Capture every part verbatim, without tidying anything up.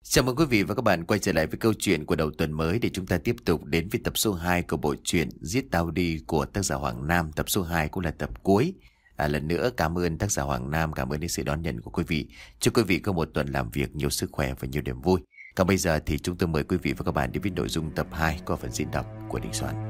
Chào mừng quý vị và các bạn quay trở lại với câu chuyện của đầu tuần mới để chúng ta tiếp tục đến với tập số hai của bộ truyện Giết Tao Đi của tác giả Hoàng Nam. Tập số hai cũng là tập cuối. À, lần nữa cảm ơn tác giả Hoàng Nam, cảm ơn đến sự đón nhận của quý vị. Chúc quý vị có một tuần làm việc nhiều sức khỏe và nhiều niềm vui. Còn bây giờ thì chúng tôi mời quý vị và các bạn đến với nội dung tập hai qua phần diễn đọc của Đình Soạn.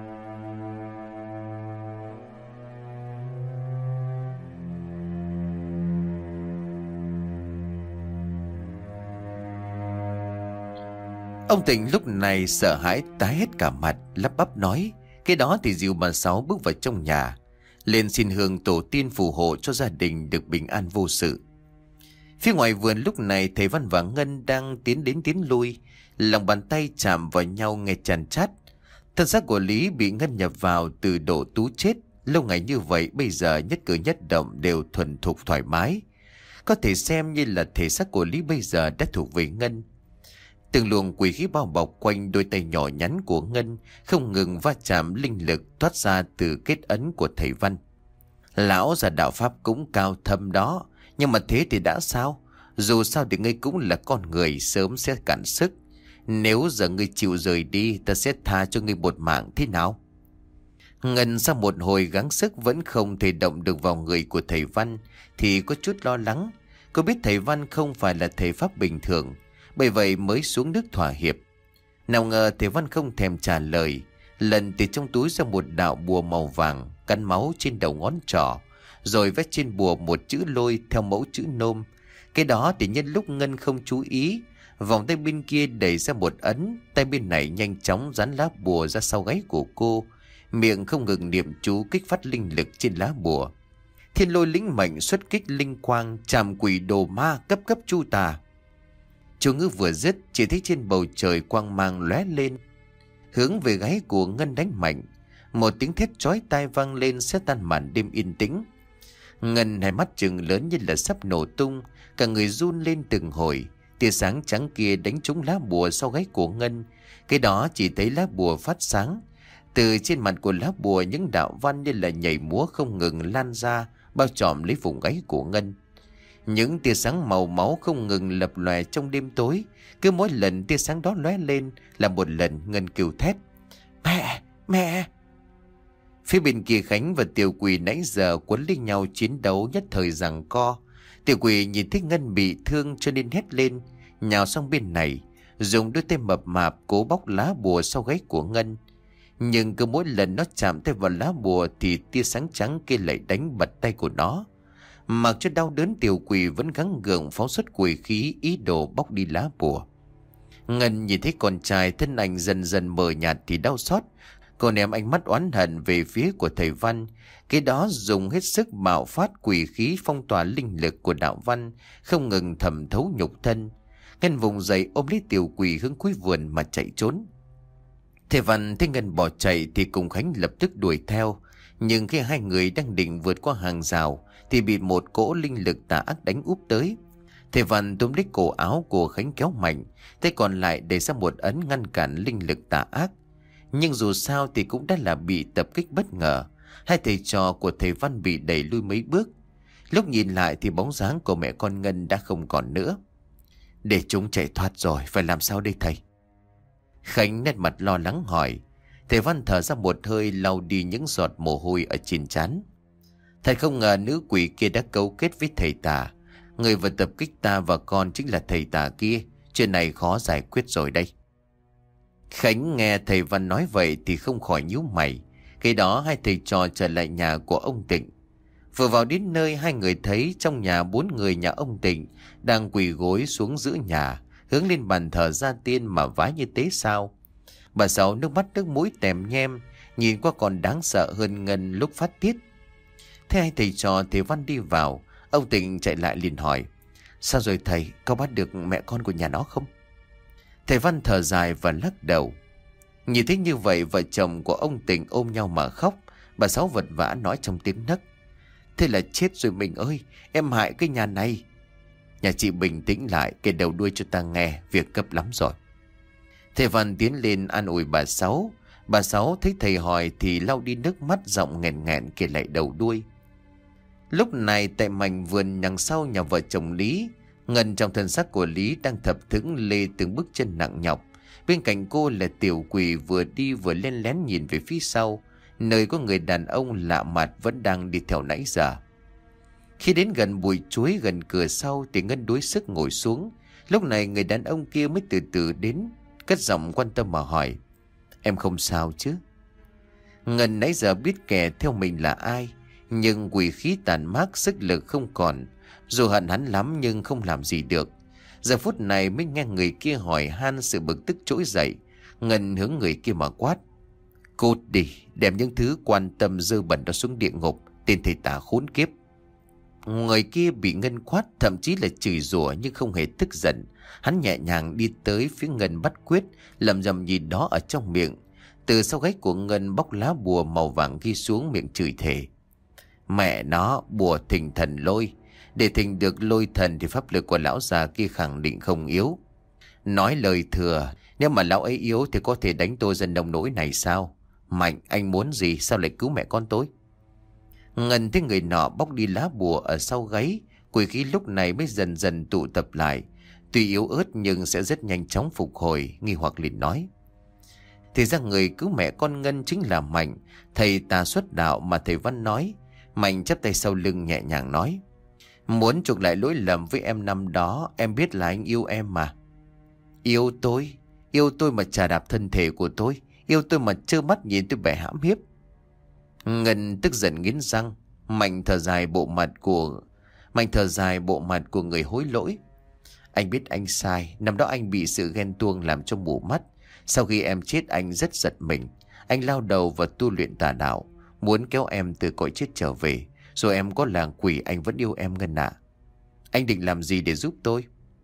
Ông Tịnh lúc này sợ hãi tái hết cả mặt, lắp bắp nói: "Cái đó thì dìu bà Sáu bước vào trong nhà, lên xin hương tổ tiên phù hộ cho gia đình được bình an vô sự." Phía ngoài vườn lúc này thầy Văn và Ngân đang tiến đến tiến lui, lòng bàn tay chạm vào nhau nghe chàn chát. Thân xác của Lý bị Ngân nhập vào từ độ tú chết, lâu ngày như vậy bây giờ nhất cử nhất động đều thuần thục thoải mái. Có thể xem như là thể xác của Lý bây giờ đã thuộc về Ngân. Từng luồng quỷ khí bao bọc quanh đôi tay nhỏ nhắn của Ngân, không ngừng va chạm linh lực thoát ra từ kết ấn của thầy Văn. Lão già đạo pháp cũng cao thâm đó, nhưng mà thế thì đã sao? Dù sao thì ngươi cũng là con người, sớm sẽ cạn sức. Nếu giờ ngươi chịu rời đi, ta sẽ tha cho ngươi một mạng, thế nào? Ngân sau một hồi gắng sức vẫn không thể động được vào người của thầy Văn, thì có chút lo lắng. Cô biết thầy Văn không phải là thầy pháp bình thường, bởi vậy mới xuống nước thỏa hiệp. Nào ngờ thầy Văn không thèm trả lời, lần từ trong túi ra một đạo bùa màu vàng cắn máu trên đầu ngón trỏ, rồi vẽ trên bùa một chữ lôi theo mẫu chữ nôm. Cái đó thì nhân lúc Ngân không chú ý, vòng tay bên kia đẩy ra một ấn, tay bên này nhanh chóng dán lá bùa ra sau gáy của cô, miệng không ngừng niệm chú kích phát linh lực trên lá bùa. Thiên lôi lĩnh mệnh xuất kích linh quang, chạm quỷ đồ ma cấp cấp chu tà. Chú ngữ vừa dứt, chỉ thấy trên bầu trời quang mang lóe lên, hướng về gáy của Ngân đánh mạnh. Một tiếng thét chói tai vang lên xé tan màn đêm yên tĩnh. Ngân hai mắt trừng lớn như là sắp nổ tung, cả người run lên từng hồi. Tia sáng trắng kia đánh trúng lá bùa sau gáy của Ngân. Cái đó chỉ thấy lá bùa phát sáng. Từ trên mặt của lá bùa những đạo văn như là nhảy múa không ngừng lan ra, bao trùm lấy vùng gáy của Ngân. Những tia sáng màu máu không ngừng lập lòe trong đêm tối. Cứ mỗi lần tia sáng đó lóe lên là một lần Ngân kêu thét: "Mẹ! Mẹ!" Phía bên kia Khánh và Tiểu Quỷ nãy giờ quấn lấy nhau chiến đấu nhất thời giằng co. Tiểu Quỷ nhìn thấy Ngân bị thương cho nên hét lên, nhào sang bên này, dùng đôi tay mập mạp cố bóc lá bùa sau gáy của Ngân. Nhưng cứ mỗi lần nó chạm tay vào lá bùa thì tia sáng trắng kia lại đánh bật tay của nó. Mặc cho đau đớn, Tiểu Quỷ vẫn gắng gượng phóng xuất quỷ khí ý đồ bóc đi lá bùa. Ngân nhìn thấy con trai thân ảnh dần dần mờ nhạt thì đau xót. Cô ném ánh mắt oán hận về phía của thầy Văn. Cái đó dùng hết sức bạo phát quỷ khí phong tỏa linh lực của đạo Văn, không ngừng thẩm thấu nhục thân. Ngân vùng dậy ôm lấy Tiểu Quỷ hướng cuối vườn mà chạy trốn. Thầy Văn thấy Ngân bỏ chạy thì cùng Khánh lập tức đuổi theo. Nhưng khi hai người đang định vượt qua hàng rào thì bị một cỗ linh lực tà ác đánh úp tới. Thầy Văn túm lấy cổ áo của Khánh kéo mạnh, tay còn lại để ra một ấn ngăn cản linh lực tà ác. Nhưng dù sao thì cũng đã là bị tập kích bất ngờ. Hai thầy trò của thầy Văn bị đẩy lui mấy bước. Lúc nhìn lại thì bóng dáng của mẹ con Ngân đã không còn nữa. Để chúng chạy thoát rồi, phải làm sao đây thầy? Khánh nét mặt lo lắng hỏi. Thầy Văn thở ra một hơi, lau đi những giọt mồ hôi ở trên trán. Thật không ngờ nữ quỷ kia đã cấu kết với thầy tà. Người vừa tập kích ta và con chính là thầy tà kia. Chuyện này khó giải quyết rồi đây. Khánh nghe thầy Văn nói vậy thì không khỏi nhíu mày. Cái đó hai thầy trò trở lại nhà của ông Tịnh. Vừa vào đến nơi, hai người thấy trong nhà bốn người nhà ông Tịnh đang quỳ gối xuống giữa nhà, hướng lên bàn thờ gia tiên mà vái như tế sao. Bà Sáu nước mắt nước mũi tèm nhem, nhìn qua còn đáng sợ hơn Ngân lúc phát tiết. Thế hai thầy trò thầy Văn đi vào, ông Tịnh chạy lại liền hỏi: "Sao rồi thầy, có bắt được mẹ con của nhà nó không?" Thầy Văn thở dài và lắc đầu. Nhìn thấy như vậy, vợ chồng của ông Tịnh ôm nhau mà khóc. Bà Sáu vật vã nói trong tiếng nấc: "Thế là chết rồi mình ơi, em hại cái nhà này." "Nhà chị bình tĩnh lại, kể đầu đuôi cho ta nghe, việc cấp lắm rồi." Thầy Văn tiến lên an ủi bà Sáu. Bà Sáu thấy thầy hỏi thì lau đi nước mắt, giọng nghẹn nghẹn kể lại đầu đuôi. Lúc này tại mảnh vườn đằng sau nhà vợ chồng Lý, Ngân trong thân xác của Lý đang thập thững lê từng bước chân nặng nhọc. Bên cạnh cô là tiểu quỷ vừa đi vừa len lén nhìn về phía sau, nơi có người đàn ông lạ mặt vẫn đang đi theo nãy giờ. Khi đến gần bụi chuối gần cửa sau thì Ngân đuối sức ngồi xuống. Lúc này người đàn ông kia mới từ từ đến, cất giọng quan tâm mà hỏi: "Em không sao chứ?" Ngân nãy giờ biết kẻ theo mình là ai, nhưng quỷ khí tàn mát, sức lực không còn. Dù hận hắn lắm nhưng không làm gì được. Giờ phút này mới nghe người kia hỏi han, sự bực tức trỗi dậy. Ngân hướng người kia mà quát: "Cút đi, đem những thứ quan tâm dơ bẩn đó xuống địa ngục, tên thầy tà khốn kiếp." Người kia bị Ngân quát, thậm chí là chửi rủa nhưng không hề tức giận. Hắn nhẹ nhàng đi tới phía Ngân bắt quyết, lẩm nhẩm gì đó ở trong miệng. Từ sau gáy của Ngân bóc lá bùa màu vàng ghi xuống miệng chửi thề: "Mẹ nó, bùa thỉnh thần lôi. Để thỉnh được lôi thần thì pháp lực của lão già kia khẳng định không yếu. Nói lời thừa, nếu mà lão ấy yếu thì có thể đánh tôi dân nông nỗi này sao? Mạnh, anh muốn gì, sao lại cứu mẹ con tôi?" Ngân thấy người nọ bóc đi lá bùa ở sau gáy, quỷ khí lúc này mới dần dần tụ tập lại. Tuy yếu ớt nhưng sẽ rất nhanh chóng phục hồi, nghi hoặc liền nói: "Thì ra người cứu mẹ con Ngân chính là Mạnh, thầy tà xuất đạo mà thầy Văn nói." Mạnh chắp tay sau lưng nhẹ nhàng nói: "Muốn chuộc lại lỗi lầm với em năm đó, em biết là anh yêu em mà." "Yêu tôi? Yêu tôi mà chà đạp thân thể của tôi? Yêu tôi mà trơ mắt nhìn tôi bị hãm hiếp?" Ngân tức giận nghiến răng. Mạnh thở dài bộ mặt của Mạnh thở dài bộ mặt của người hối lỗi: "Anh biết anh sai, năm đó anh bị sự ghen tuông làm cho mù mắt. Sau khi em chết anh rất giật mình. Anh lao đầu vào tu luyện tà đạo, muốn kéo em từ cõi chết trở về. Rồi em có làng quỷ anh vẫn yêu em Ngân ạ. Anh định làm gì để giúp tôi?"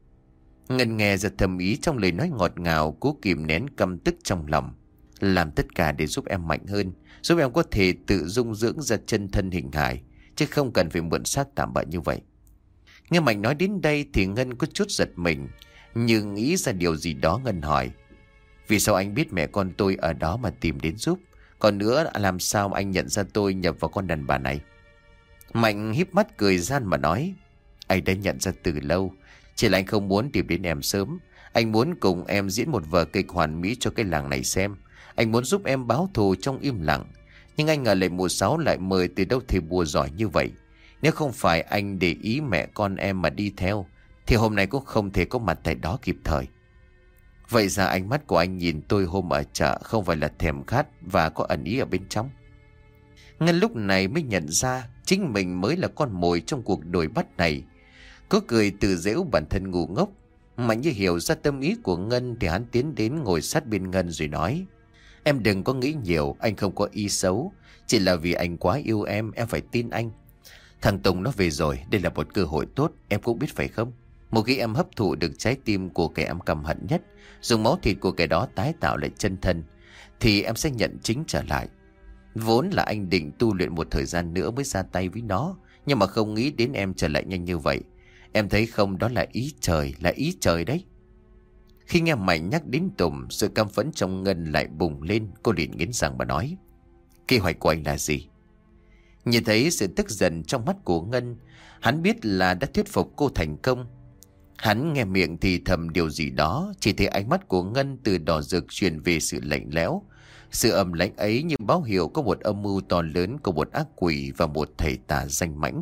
Ngân nghe ra thầm ý trong lời nói ngọt ngào, cố kìm nén căm tức trong lòng. "Làm tất cả để giúp em mạnh hơn, giúp em có thể tự dung dưỡng ra chân thân hình hài, chứ không cần phải mượn xác tạm bợ như vậy." Nghe Mạnh nói đến đây thì Ngân có chút giật mình, nhưng nghĩ ra điều gì đó Ngân hỏi: "Vì sao anh biết mẹ con tôi ở đó mà tìm đến giúp? Còn nữa, làm sao anh nhận ra tôi nhập vào con đàn bà này?" Mạnh híp mắt cười gian mà nói: "Anh đã nhận ra từ lâu, chỉ là anh không muốn tìm đến em sớm. Anh muốn cùng em diễn một vở kịch hoàn mỹ cho cái làng này xem. Anh muốn giúp em báo thù trong im lặng. Nhưng anh ngờ lệ mùa sáu lại mời từ đâu thầy bùa giỏi như vậy. Nếu không phải anh để ý mẹ con em mà đi theo, thì hôm nay cũng không thể có mặt tại đó kịp thời. Vậy ra ánh mắt của anh nhìn tôi hôm ở chợ không phải là thèm khát và có ẩn ý ở bên trong." Ngân lúc này mới nhận ra chính mình mới là con mồi trong cuộc đuổi bắt này. Có cười tự giễu bản thân ngu ngốc. Mạnh như hiểu ra tâm ý của Ngân thì hắn tiến đến ngồi sát bên Ngân rồi nói: "Em đừng có nghĩ nhiều, anh không có ý xấu. Chỉ là vì anh quá yêu em, em phải tin anh. Thằng Tùng nó về rồi, đây là một cơ hội tốt, em cũng biết phải không? Một khi em hấp thụ được trái tim của kẻ em căm hận nhất, dùng máu thịt của kẻ đó tái tạo lại chân thân, thì em sẽ nhận chính trở lại. Vốn là anh định tu luyện một thời gian nữa mới ra tay với nó, nhưng mà không nghĩ đến em trở lại nhanh như vậy. Em thấy không, đó là ý trời, là ý trời đấy." Khi nghe Mạnh nhắc đến Tùng, sự căm phẫn trong Ngân lại bùng lên. Cô liền nghiến răng mà nói: "Kế hoạch của anh là gì?" Nhìn thấy sự tức giận trong mắt của Ngân, hắn biết là đã thuyết phục cô thành công. Hắn nghe miệng thì thầm điều gì đó, chỉ thấy ánh mắt của Ngân từ đỏ rực chuyển về sự lạnh lẽo. Sự ầm lạnh ấy như báo hiệu có một âm mưu to lớn của một ác quỷ và một thầy tà danh mãnh.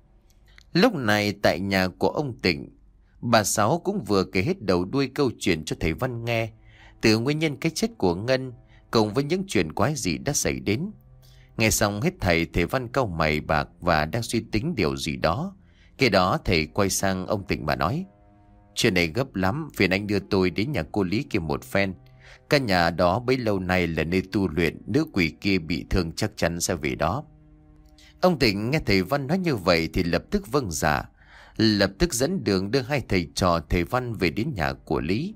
Lúc này tại nhà của ông Tịnh, bà Sáu cũng vừa kể hết đầu đuôi câu chuyện cho thầy Văn nghe, từ nguyên nhân cái chết của Ngân cùng với những chuyện quái dị đã xảy đến. Nghe xong hết thầy, thầy Văn cau mày bạc và đang suy tính điều gì đó. Khi đó thầy quay sang ông Tịnh mà nói: "Chuyện này gấp lắm, phiền anh đưa tôi đến nhà cô Lý kia một phen. Căn nhà đó bấy lâu nay là nơi tu luyện, nữ quỷ kia bị thương chắc chắn sẽ về đó." Ông Tịnh nghe thầy Văn nói như vậy thì lập tức vâng dạ, lập tức dẫn đường đưa hai thầy trò thầy Văn về đến nhà của Lý.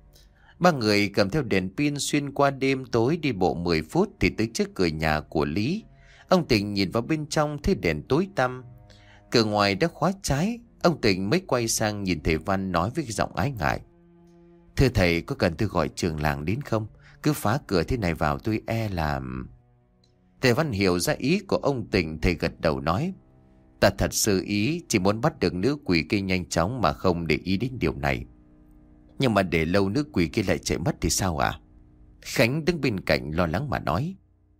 Ba người cầm theo đèn pin xuyên qua đêm tối đi bộ mười phút thì tới trước cửa nhà của Lý. Ông Tịnh nhìn vào bên trong thấy đèn tối tăm, cửa ngoài đã khóa trái. Ông Tịnh mới quay sang nhìn thầy Văn nói với giọng ái ngại: "Thưa thầy, có cần tôi gọi trưởng làng đến không? Cứ phá cửa thế này vào tôi e là..." Thầy Văn hiểu ra ý của ông Tịnh, thầy gật đầu nói: Ta thật sơ ý, chỉ muốn bắt được nữ quỷ kia nhanh chóng mà không để ý đến điều này. Nhưng mà để lâu nữ quỷ kia lại chạy mất thì sao à? Khánh đứng bên cạnh lo lắng mà nói.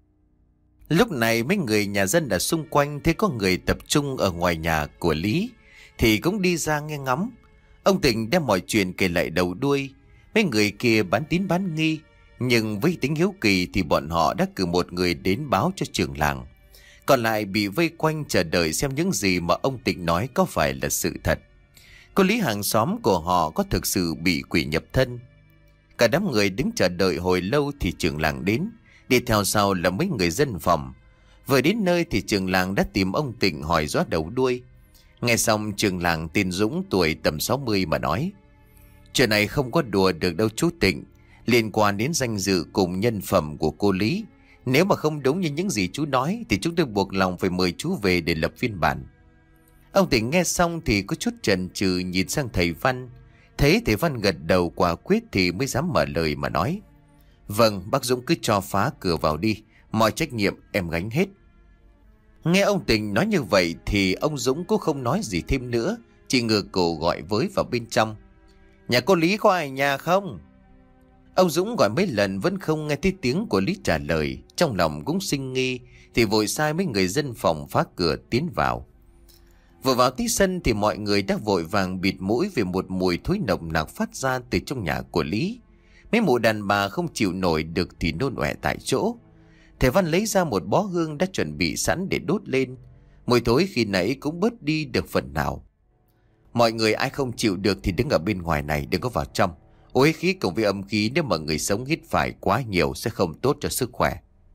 Lúc này mấy người nhà dân ở xung quanh thấy có người tập trung ở ngoài nhà của Lý thì cũng đi ra nghe ngóng. Ông Tịnh đem mọi chuyện kể lại đầu đuôi. Mấy người kia bán tín bán nghi, nhưng với tính hiếu kỳ thì bọn họ đã cử một người đến báo cho trưởng làng. Còn lại bị vây quanh chờ đợi xem những gì mà ông Tịnh nói có phải là sự thật. Cô Lý hàng xóm của họ có thực sự bị quỷ nhập thân. Cả đám người đứng chờ đợi hồi lâu thì trưởng làng đến. Đi theo sau là mấy người dân phòng. Vừa đến nơi thì trưởng làng đã tìm ông Tịnh hỏi rõ đầu đuôi. Nghe xong trưởng làng tên Dũng tuổi tầm sáu mươi mà nói. Chuyện này không có đùa được đâu chú Tịnh. Liên quan đến danh dự cùng nhân phẩm của cô Lý. Nếu mà không đúng như những gì chú nói thì chúng tôi buộc lòng phải mời chú về để lập phiên bản. Ông Tịnh nghe xong thì có chút chần chừ nhìn sang thầy Văn. Thấy thầy Văn gật đầu quả quyết thì mới dám mở lời mà nói. Vâng, bác Dũng cứ cho phá cửa vào đi. Mọi trách nhiệm em gánh hết. Nghe ông Tịnh nói như vậy thì ông Dũng cũng không nói gì thêm nữa. Chỉ ngửa cổ gọi với vào bên trong. Nhà cô Lý có ai nhà không? Ông Dũng gọi mấy lần vẫn không nghe thấy tiếng của Lý trả lời. Trong lòng cũng sinh nghi thì vội sai mấy người dân phòng phá cửa tiến vào. Vừa vào tí sân thì mọi người đã vội vàng bịt mũi vì một mùi thối nồng nặc phát ra từ trong nhà của Lý. Mấy mụ đàn bà không chịu nổi được thì nôn ọe tại chỗ. Thầy Văn lấy ra một bó hương đã chuẩn bị sẵn để đốt lên. Mùi thối khi nãy cũng bớt đi được phần nào. Mọi người ai không chịu được thì đứng ở bên ngoài này, đừng có vào trong. Uế khí cùng với âm khí nếu mà người sống hít phải quá nhiều sẽ không tốt cho sức khỏe.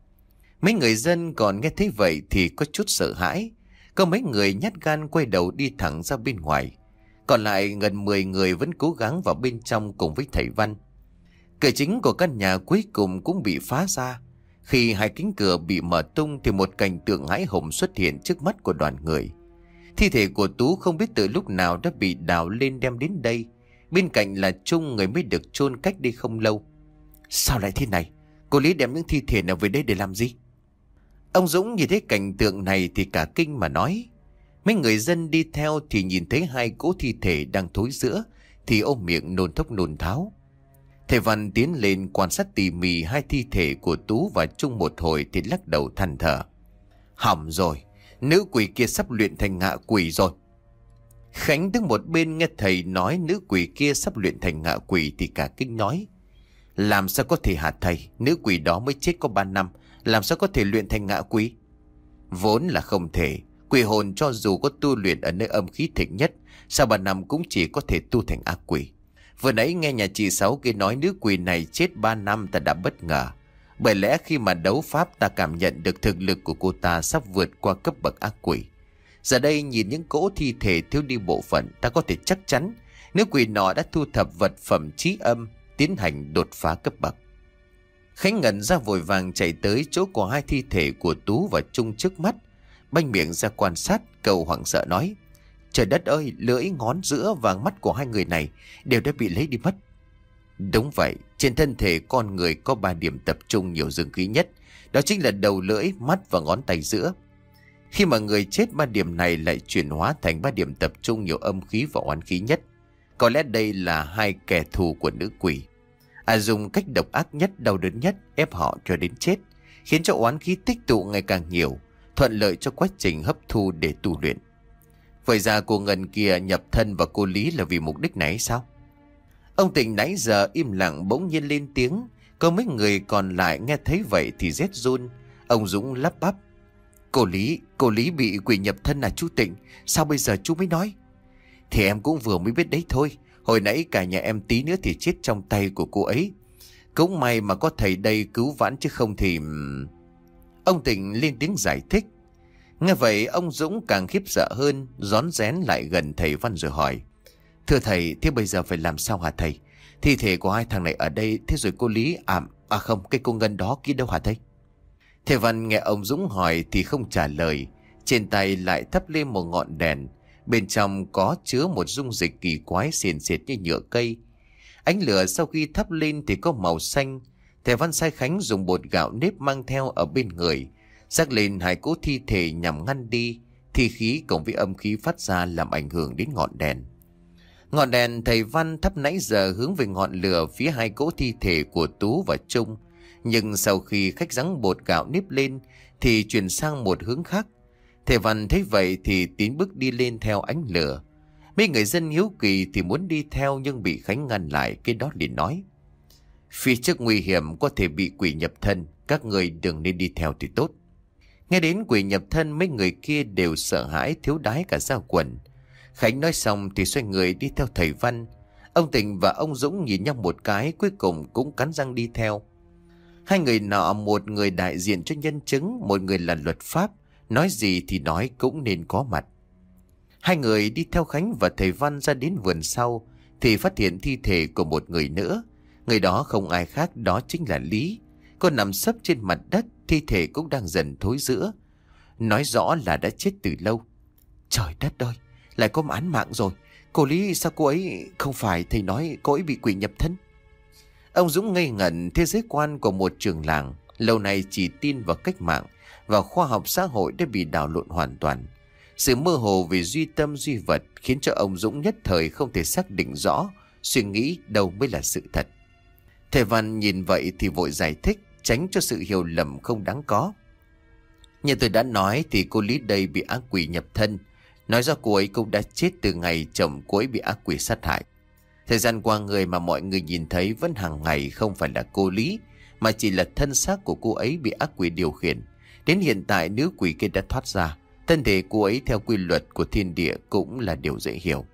Mấy người dân còn nghe thấy vậy thì có chút sợ hãi. Có mấy người nhát gan quay đầu đi thẳng ra bên ngoài. Còn lại gần mười người vẫn cố gắng vào bên trong cùng với thầy Văn. Cửa chính của căn nhà cuối cùng cũng bị phá ra. Khi hai cánh cửa bị mở tung thì một cảnh tượng hãi hùng xuất hiện trước mắt của đoàn người. Thi thể của Tú không biết từ lúc nào đã bị đào lên đem đến đây. Bên cạnh là Trung, người mới được chôn cách đây không lâu. Sao lại thế này? Cô Lý đem những thi thể nào về đây để làm gì? Ông Dũng nhìn thấy cảnh tượng này thì cả kinh mà nói. Mấy người dân đi theo thì nhìn thấy hai cỗ thi thể đang thối rữa thì ôm miệng nôn thốc nôn tháo. Thầy Văn tiến lên quan sát tỉ mỉ hai thi thể của Tú và Trung một hồi thì lắc đầu than thở. Hỏng rồi, nữ quỷ kia sắp luyện thành ngạ quỷ rồi. Khánh đứng một bên nghe thầy nói nữ quỷ kia sắp luyện thành ngạ quỷ thì cả kinh nói. Làm sao có thể hả thầy, nữ quỷ đó mới chết có ba năm, làm sao có thể luyện thành ngạ quỷ? Vốn là không thể, quỷ hồn cho dù có tu luyện ở nơi âm khí thịnh nhất, sau ba năm cũng chỉ có thể tu thành ác quỷ. Vừa nãy nghe nhà chị Sáu kia nói nữ quỷ này chết ba năm ta đã bất ngờ. Bởi lẽ khi mà đấu pháp ta cảm nhận được thực lực của cô ta sắp vượt qua cấp bậc ác quỷ. Giờ đây nhìn những cỗ thi thể thiếu đi bộ phận, ta có thể chắc chắn nữ quỷ nọ đã thu thập vật phẩm trí âm, tiến hành đột phá cấp bậc. Khánh ngẩn ra vội vàng chạy tới chỗ của hai thi thể của Tú và Trung trước mắt. Banh miệng ra quan sát, cậu hoảng sợ nói. Trời đất ơi, lưỡi, ngón giữa và mắt của hai người này đều đã bị lấy đi mất. Đúng vậy, trên thân thể con người có ba điểm tập trung nhiều dương khí nhất. Đó chính là đầu lưỡi, mắt và ngón tay giữa. Khi mà người chết ba điểm này lại chuyển hóa thành ba điểm tập trung nhiều âm khí và oán khí nhất. Có lẽ đây là hai kẻ thù của nữ quỷ. À dùng cách độc ác nhất, đau đớn nhất ép họ cho đến chết, khiến cho oán khí tích tụ ngày càng nhiều, thuận lợi cho quá trình hấp thu để tu luyện. Vậy ra cô Ngân kia nhập thân vào cô Lý là vì mục đích này sao? Ông Tịnh nãy giờ im lặng bỗng nhiên lên tiếng. Có mấy người còn lại nghe thấy vậy thì rét run. Ông Dũng lắp bắp. Cô Lý, cô Lý bị quỷ nhập thân à chú Tịnh? Sao bây giờ chú mới nói? Thì em cũng vừa mới biết đấy thôi. Hồi nãy cả nhà em tí nữa thì chết trong tay của cô ấy. Cũng may mà có thầy đây cứu vãn chứ không thì... Ông Tịnh lên tiếng giải thích. Nghe vậy ông Dũng càng khiếp sợ hơn, rón rén lại gần thầy Văn rồi hỏi. Thưa thầy, thế bây giờ phải làm sao hả thầy? Thi thể của hai thằng này ở đây, thế rồi cô Lý... À, à không, cái cô Ngân đó kia đâu hả thầy? Thầy Văn nghe ông Dũng hỏi thì không trả lời. Trên tay lại thắp lên một ngọn đèn. Bên trong có chứa một dung dịch kỳ quái xiền xịt như nhựa cây. Ánh lửa sau khi thắp lên thì có màu xanh. Thầy Văn sai Khánh dùng bột gạo nếp mang theo ở bên người, rắc lên hai cỗ thi thể nhằm ngăn đi thi khí cộng với âm khí phát ra làm ảnh hưởng đến ngọn đèn. Ngọn đèn thầy Văn thắp nãy giờ hướng về ngọn lửa phía hai cỗ thi thể của Tú và Trung. Nhưng sau khi khách giáng bột gạo nếp lên thì chuyển sang một hướng khác. Thầy Văn thấy vậy thì tiến bước đi lên theo ánh lửa. Mấy người dân hiếu kỳ thì muốn đi theo nhưng bị Khánh ngăn lại, cái đó liền nói: phía trước nguy hiểm, có thể bị quỷ nhập thân, các người đừng nên đi theo thì tốt. Nghe đến quỷ nhập thân, mấy người kia đều sợ hãi thiếu đái cả da quần. Khánh nói xong thì xoay người đi theo thầy Văn. Ông Tình và ông Dũng nhìn nhau một cái, cuối cùng cũng cắn răng đi theo. Hai người nọ, một người đại diện cho nhân chứng, một người là luật pháp, nói gì thì nói cũng nên có mặt. Hai người đi theo Khánh và thầy Văn ra đến vườn sau thì phát hiện thi thể của một người nữa. Người đó không ai khác, đó chính là Lý. Cô nằm sấp trên mặt đất, thi thể cũng đang dần thối rữa, nói rõ là đã chết từ lâu. Trời đất ơi, lại có án mạng rồi. Cô Lý, sao cô ấy... Không phải thầy nói cô ấy bị quỷ nhập thân? Ông Dũng ngây ngẩn. Thế giới quan của một trường làng lâu nay chỉ tin vào cách mạng và khoa học xã hội đã bị đảo lộn hoàn toàn. Sự mơ hồ về duy tâm duy vật khiến cho ông Dũng nhất thời không thể xác định rõ suy nghĩ đâu mới là sự thật. Thầy Văn nhìn vậy thì vội giải thích, tránh cho sự hiểu lầm không đáng có. Như tôi đã nói thì cô Lý đây bị ác quỷ nhập thân. Nói ra cô ấy cũng đã chết từ ngày chồng cô ấy bị ác quỷ sát hại. Thời gian qua, người mà mọi người nhìn thấy vẫn hàng ngày không phải là cô Lý, mà chỉ là thân xác của cô ấy bị ác quỷ điều khiển. Đến hiện tại nữ quỷ kia đã thoát ra. Thân thể cô ấy theo quy luật của thiên địa cũng là điều dễ hiểu.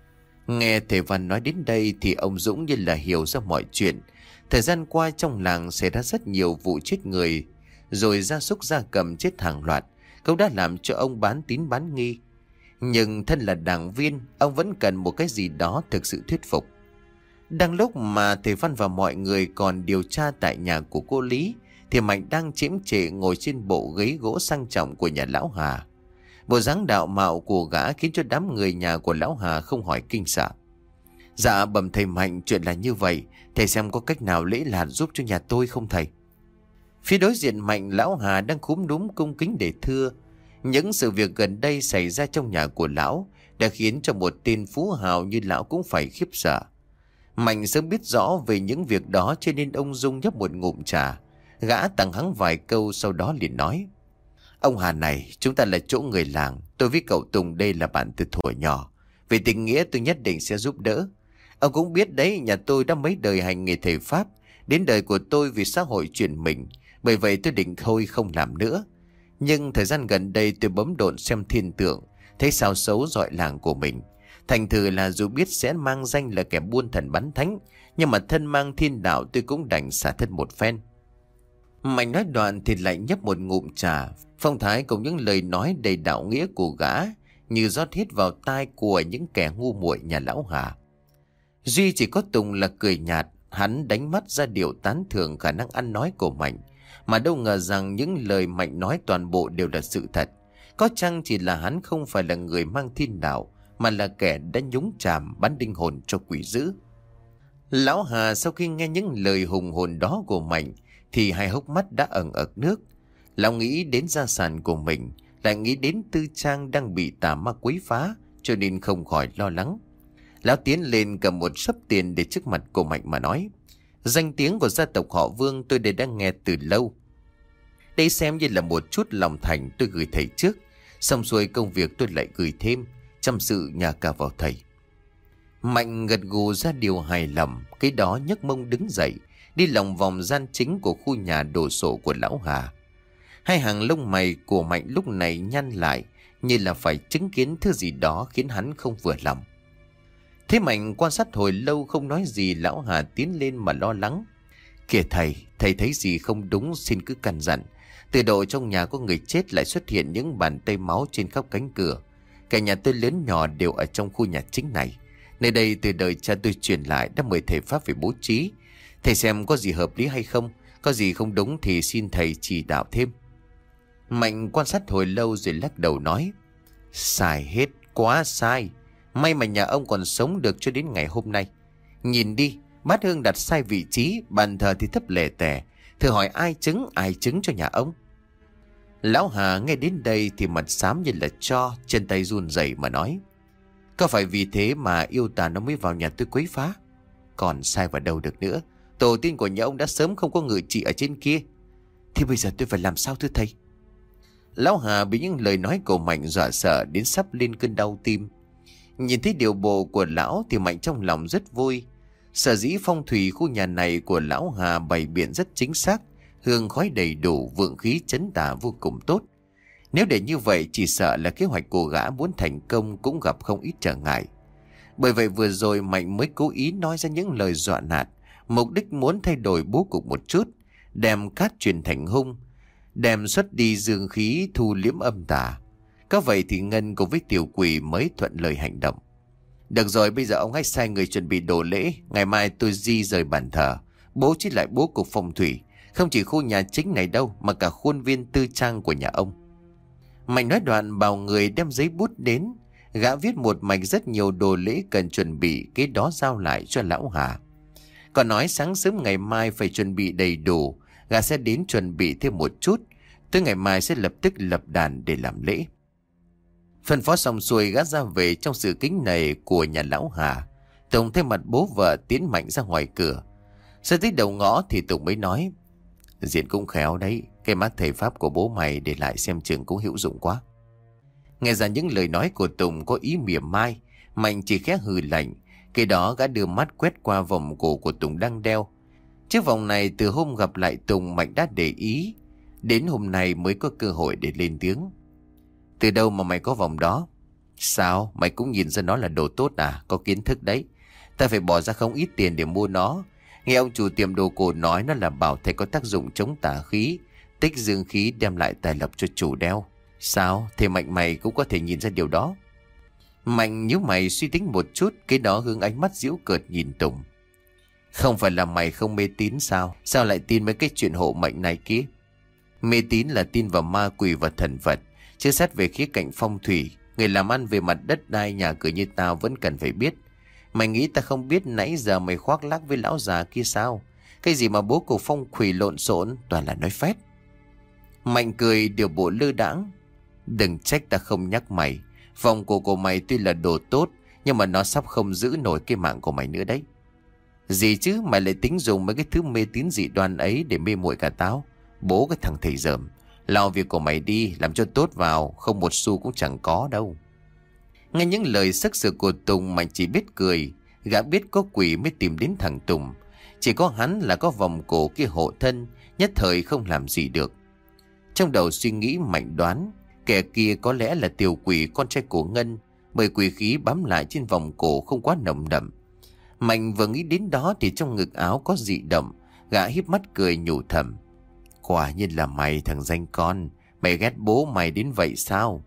Nghe thầy Văn nói đến đây thì ông Dũng như là hiểu ra mọi chuyện. Thời gian qua trong làng xảy ra rất nhiều vụ chết người, rồi gia súc gia cầm chết hàng loạt, cũng đã làm cho ông bán tín bán nghi. Nhưng thân là đảng viên, ông vẫn cần một cái gì đó thực sự thuyết phục. Đang lúc mà thầy Văn và mọi người còn điều tra tại nhà của cô Lý thì Mạnh đang chiếm trệ ngồi trên bộ ghế gỗ sang trọng của nhà lão Hà. Bộ dáng đạo mạo của gã khiến cho đám người nhà của lão Hà không hỏi kinh sợ. Dạ bẩm thầy Mạnh, chuyện là như vậy, thầy xem có cách nào lễ lạt giúp cho nhà tôi không thầy? Phía đối diện Mạnh, lão Hà đang cúm núm cung kính để thưa. Những sự việc gần đây xảy ra trong nhà của lão đã khiến cho một tên phú hào như lão cũng phải khiếp sợ. Mạnh sớm biết rõ về những việc đó cho nên ông Dung nhấp một ngụm trà. Gã tặng hắn vài câu sau đó liền nói: ông Hà này, chúng ta là chỗ người làng, tôi với cậu Tùng đây là bạn từ thuở nhỏ. Vì tình nghĩa tôi nhất định sẽ giúp đỡ. Ông cũng biết đấy, nhà tôi đã mấy đời hành nghề thầy Pháp, đến đời của tôi vì xã hội chuyển mình, bởi vậy tôi định thôi không làm nữa. Nhưng thời gian gần đây tôi bấm độn xem thiên tượng, thấy sao xấu dọi làng của mình. Thành thử là dù biết sẽ mang danh là kẻ buôn thần bắn thánh, nhưng mà thân mang thiên đạo tôi cũng đành xả thân một phen. Mạnh nói đoạn thì lại nhấp một ngụm trà. Phong thái cùng những lời nói đầy đạo nghĩa của gã như rót hết vào tai của những kẻ ngu muội nhà lão Hà. Duy chỉ có Tùng là cười nhạt. Hắn đánh mắt ra điều tán thưởng khả năng ăn nói của Mạnh, mà đâu ngờ rằng những lời Mạnh nói toàn bộ đều là sự thật. Có chăng chỉ là hắn không phải là người mang thiên đạo, mà là kẻ đã nhúng chàm bắn đinh hồn cho quỷ dữ. Lão Hà sau khi nghe những lời hùng hồn đó của Mạnh thì hai hốc mắt đã ẩn ực nước. Lão nghĩ đến gia sản của mình, lại nghĩ đến Tư Trang đang bị tà ma quấy phá, cho nên không khỏi lo lắng. Lão tiến lên cầm một sấp tiền để trước mặt của Mạnh mà nói: danh tiếng của gia tộc họ Vương tôi đã đang nghe từ lâu. Đây xem như là một chút lòng thành tôi gửi thầy trước, xong xuôi công việc tôi lại gửi thêm, chăm sự nhà cả vào thầy. Mạnh gật gù ra điều hài lòng, cái đó nhấc mông đứng dậy, đi lòng vòng gian chính của khu nhà đồ sộ của lão Hà. Hai hàng lông mày của Mạnh lúc này nhăn lại, như là phải chứng kiến thứ gì đó khiến hắn không vừa lòng. Thế Mạnh quan sát hồi lâu không nói gì, lão Hà tiến lên mà lo lắng: kìa thầy, thầy thấy gì không đúng xin cứ căn dặn. Từ độ trong nhà có người chết lại xuất hiện những bàn tay máu trên khắp cánh cửa. Cả nhà tôi lớn nhỏ đều ở trong khu nhà chính này. Nơi đây từ đời cha tôi truyền lại, đã mời thầy Pháp về bố trí. Thầy xem có gì hợp lý hay không, có gì không đúng thì xin thầy chỉ đạo thêm. Mạnh quan sát hồi lâu rồi lắc đầu nói: sai hết, quá sai. May mà nhà ông còn sống được cho đến ngày hôm nay. Nhìn đi, bát hương đặt sai vị trí, bàn thờ thì thấp lè tè. Thử hỏi ai chứng, ai chứng cho nhà ông? Lão Hà nghe đến đây thì mặt xám như là tro, chân tay run rẩy mà nói: Có phải vì thế mà yêu tà nó mới vào nhà tôi quấy phá? Còn sai vào đâu được nữa. Tổ tiên của nhà ông đã sớm không có ngự trị ở trên kia. Thì bây giờ tôi phải làm sao thưa thầy? Lão Hà bị những lời nói của Mạnh dọa sợ đến sắp lên cơn đau tim. Nhìn thấy điều bộ của lão thì Mạnh trong lòng rất vui. Sở dĩ phong thủy khu nhà này của lão Hà bày biện rất chính xác, hương khói đầy đủ, vượng khí trấn tà vô cùng tốt. Nếu để như vậy chỉ sợ là kế hoạch của gã muốn thành công cũng gặp không ít trở ngại. Bởi vậy vừa rồi Mạnh mới cố ý nói ra những lời dọa nạt, mục đích muốn thay đổi bố cục một chút, đem cát chuyển thành hung, đem xuất đi dương khí thu liễm âm tà. Có vậy thì Ngân cùng với tiểu quỷ mới thuận lời hành động. Được rồi, bây giờ ông hãy sai người chuẩn bị đồ lễ. Ngày mai tôi di rời bàn thờ, bố trí lại bố cục phong thủy, không chỉ khu nhà chính này đâu mà cả khuôn viên tư trang của nhà ông. Mạnh nói đoạn bảo người đem giấy bút đến. Gã viết một mạch rất nhiều đồ lễ cần chuẩn bị, cái đó giao lại cho lão Hà. Còn nói sáng sớm ngày mai phải chuẩn bị đầy đủ. Gã sẽ đến chuẩn bị thêm một chút, tới ngày mai sẽ lập tức lập đàn để làm lễ. Phân phó xong xuôi, gã ra về trong sự kính nể của nhà lão Hà. Tùng thấy mặt bố vợ tiến Mạnh ra ngoài cửa. Ra tới đầu ngõ thì Tùng mới nói: Diện cũng khéo đấy, cái mắt thầy pháp của bố mày để lại xem chừng cũng hữu dụng quá. Nghe ra những lời nói của Tùng có ý mỉa mai, Mạnh chỉ khẽ hừ lạnh. Cái đó gã đưa mắt quét qua vòng cổ của Tùng đang đeo. Chiếc vòng này từ hôm gặp lại Tùng Mạnh đã để ý, đến hôm nay mới có cơ hội để lên tiếng. Từ đâu mà mày có vòng đó? Sao, mày cũng nhìn ra nó là đồ tốt à? Có kiến thức đấy. Ta phải bỏ ra không ít tiền để mua nó. Nghe ông chủ tiệm đồ cổ nói nó là bảo thầy có tác dụng chống tà khí, tích dương khí, đem lại tài lộc cho chủ đeo. Sao, thầy Mạnh mày cũng có thể nhìn ra điều đó? Mạnh nhíu mày suy tính một chút, cái đó hướng ánh mắt giễu cợt nhìn Tùng. Không phải là mày không mê tín sao? Sao lại tin mấy cái chuyện hộ mệnh này kia? Mê tín là tin vào ma quỷ và thần vật, chứ xét về khía cạnh phong thủy, người làm ăn về mặt đất đai nhà cửa như tao vẫn cần phải biết. Mày nghĩ ta không biết nãy giờ mày khoác lác với lão già kia sao? Cái gì mà bố cục phong thủy lộn xộn, toàn là nói phét. Mạnh cười điều bộ lơ đãng. Đừng trách ta không nhắc mày. Vòng cổ của mày tuy là đồ tốt, nhưng mà nó sắp không giữ nổi cái mạng của mày nữa đấy. Gì chứ, mày lại tính dùng mấy cái thứ mê tín dị đoan ấy để mê muội cả tao? Bố cái thằng thầy dởm, lo việc của mày đi, làm cho tốt vào, không một xu cũng chẳng có đâu. Nghe những lời sắc sược của Tùng, Mạnh chỉ biết cười. Gã biết có quỷ mới tìm đến thằng Tùng. Chỉ có hắn là có vòng cổ kia hộ thân, nhất thời không làm gì được. Trong đầu suy nghĩ, Mạnh đoán kẻ kia có lẽ là tiểu quỷ con trai của Ngân, bởi quỷ khí bám lại trên vòng cổ không quá nồng đậm. Mạnh vừa nghĩ đến đó thì trong ngực áo có dị động. Gã híp mắt cười nhủ thầm: Quả nhiên là mày thằng danh con, mày ghét bố mày đến vậy sao?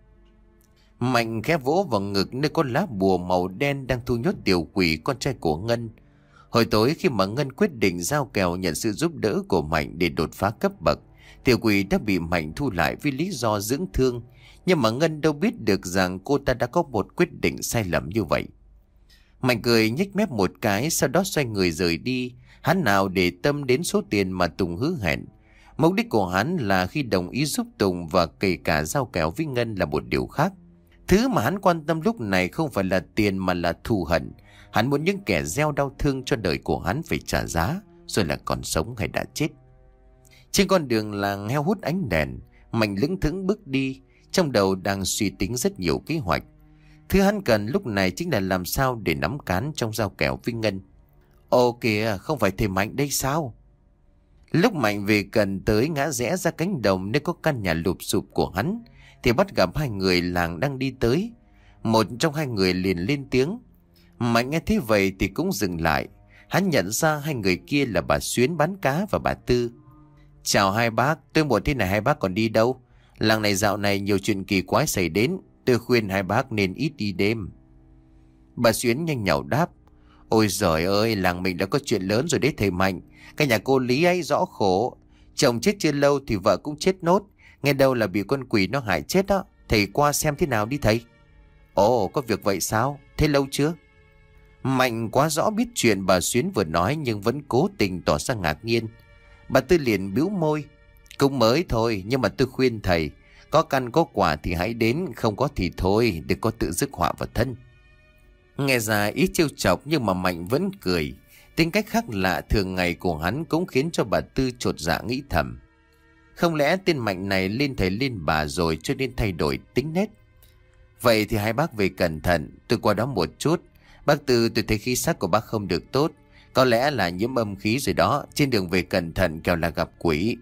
Mạnh khẽ vỗ vào ngực nơi có lá bùa màu đen đang thu nhốt tiểu quỷ con trai của Ngân. Hồi tối khi mà Ngân quyết định giao kèo nhận sự giúp đỡ của Mạnh để đột phá cấp bậc, tiểu quỷ đã bị Mạnh thu lại vì lý do dưỡng thương. Nhưng mà Ngân đâu biết được rằng cô ta đã có một quyết định sai lầm như vậy. Mạnh cười nhếch mép một cái, sau đó xoay người rời đi. Hắn nào để tâm đến số tiền mà Tùng hứa hẹn. Mục đích của hắn là khi đồng ý giúp Tùng và kể cả giao kèo với Ngân là một điều khác. Thứ mà hắn quan tâm lúc này không phải là tiền mà là thù hận. Hắn muốn những kẻ gieo đau thương cho đời của hắn phải trả giá, rồi là còn sống hay đã chết. Trên con đường làng heo hút ánh đèn, Mạnh lững thững bước đi, trong đầu đang suy tính rất nhiều kế hoạch. Thứ hắn cần lúc này chính là làm sao để nắm cán trong giao kèo với Ngân. Ồ kìa, không phải thầy Mạnh đây sao? Lúc Mạnh về gần tới ngã rẽ ra cánh đồng nơi có căn nhà lụp xụp của hắn, thì bắt gặp hai người làng đang đi tới. Một trong hai người liền lên tiếng. Mạnh nghe thế vậy thì cũng dừng lại. Hắn nhận ra hai người kia là bà Xuyến bán cá và bà Tư. Chào hai bác, tôi muộn thế này hai bác còn đi đâu? Làng này dạo này nhiều chuyện kỳ quái xảy đến, tôi khuyên hai bác nên ít đi đêm. Bà Xuyến nhanh nhảu đáp. Ôi giời ơi, làng mình đã có chuyện lớn rồi đấy thầy Mạnh. Cái nhà cô Lý ấy rõ khổ. Chồng chết chưa lâu thì vợ cũng chết nốt. Nghe đâu là bị con quỷ nó hại chết đó. Thầy qua xem thế nào đi thầy. Ồ, có việc vậy sao? Thế lâu chưa? Mạnh quá rõ biết chuyện bà Xuyến vừa nói, nhưng vẫn cố tình tỏ ra ngạc nhiên. Bà Tư liền bĩu môi. Cũng mới thôi, nhưng mà tôi khuyên thầy, Có căn có quả thì hãy đến, không có thì thôi, đừng có tự rước họa vào thân. Nghe ra ý trêu chọc nhưng mà Mạnh vẫn cười. Tính cách khác lạ thường ngày của hắn cũng khiến cho bà Tư chột dạ nghĩ thầm. Không lẽ tên Mạnh này lên thầy lên bà rồi cho nên thay đổi tính nết? Vậy thì hai bác về cẩn thận, tôi qua đó một chút. Bác Tư, tôi thấy khí sắc của bác không được tốt. Có lẽ là nhiễm âm khí rồi đó, trên đường về cẩn thận kẻo là gặp quỷ.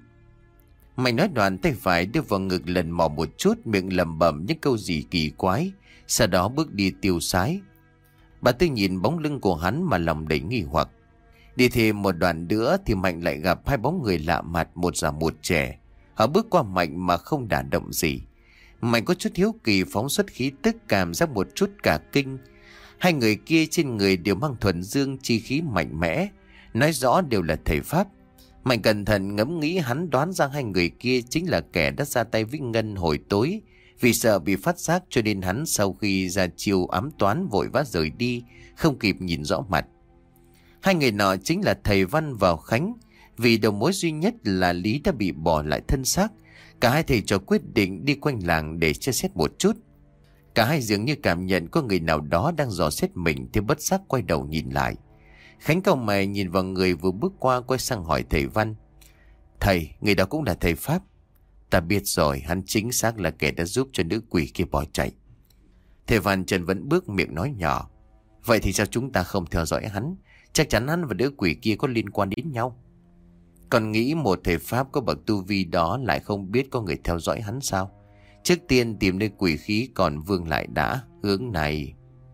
Mạnh nói đoạn tay phải đưa vào ngực lần mò một chút, miệng lẩm bẩm những câu gì kỳ quái, sau đó bước đi tiêu sái. Bà Tư nhìn bóng lưng của hắn mà lòng đầy nghi hoặc. Đi thêm một đoạn nữa thì Mạnh lại gặp hai bóng người lạ mặt, một già một trẻ. Họ bước qua Mạnh mà không đả động gì. Mạnh có chút hiếu kỳ phóng xuất khí tức, cảm giác một chút cả kinh. Hai người kia trên người đều mang thuần dương chi khí mạnh mẽ, nói rõ đều là thầy Pháp. Mạnh cẩn thận ngẫm nghĩ, hắn đoán ra hai người kia chính là kẻ đã ra tay với Ngân hồi tối. Vì sợ bị phát giác cho nên hắn sau khi ra chiêu ám toán vội vã rời đi, không kịp nhìn rõ mặt. Hai người nọ chính là thầy Văn và Khánh. Vì đầu mối duy nhất là Lý đã bị bỏ lại thân xác, cả hai thầy trò quyết định đi quanh làng để tra xét một chút. Cả hai dường như cảm nhận có người nào đó đang dò xét mình thì bất giác quay đầu nhìn lại. Khánh cau mày nhìn vào người vừa bước qua, quay sang hỏi thầy Văn. Thầy, người đó cũng là thầy Pháp. Ta biết rồi, hắn chính xác là kẻ đã giúp cho nữ quỷ kia bỏ chạy. Thầy Văn Trần vẫn bước miệng nói nhỏ. Vậy thì sao chúng ta không theo dõi hắn? Chắc chắn hắn và nữ quỷ kia có liên quan đến nhau. Còn nghĩ một thầy Pháp có bậc tu vi đó lại không biết có người theo dõi hắn sao? Trước tiên tìm nơi quỷ khí còn vương lại đã, hướng này.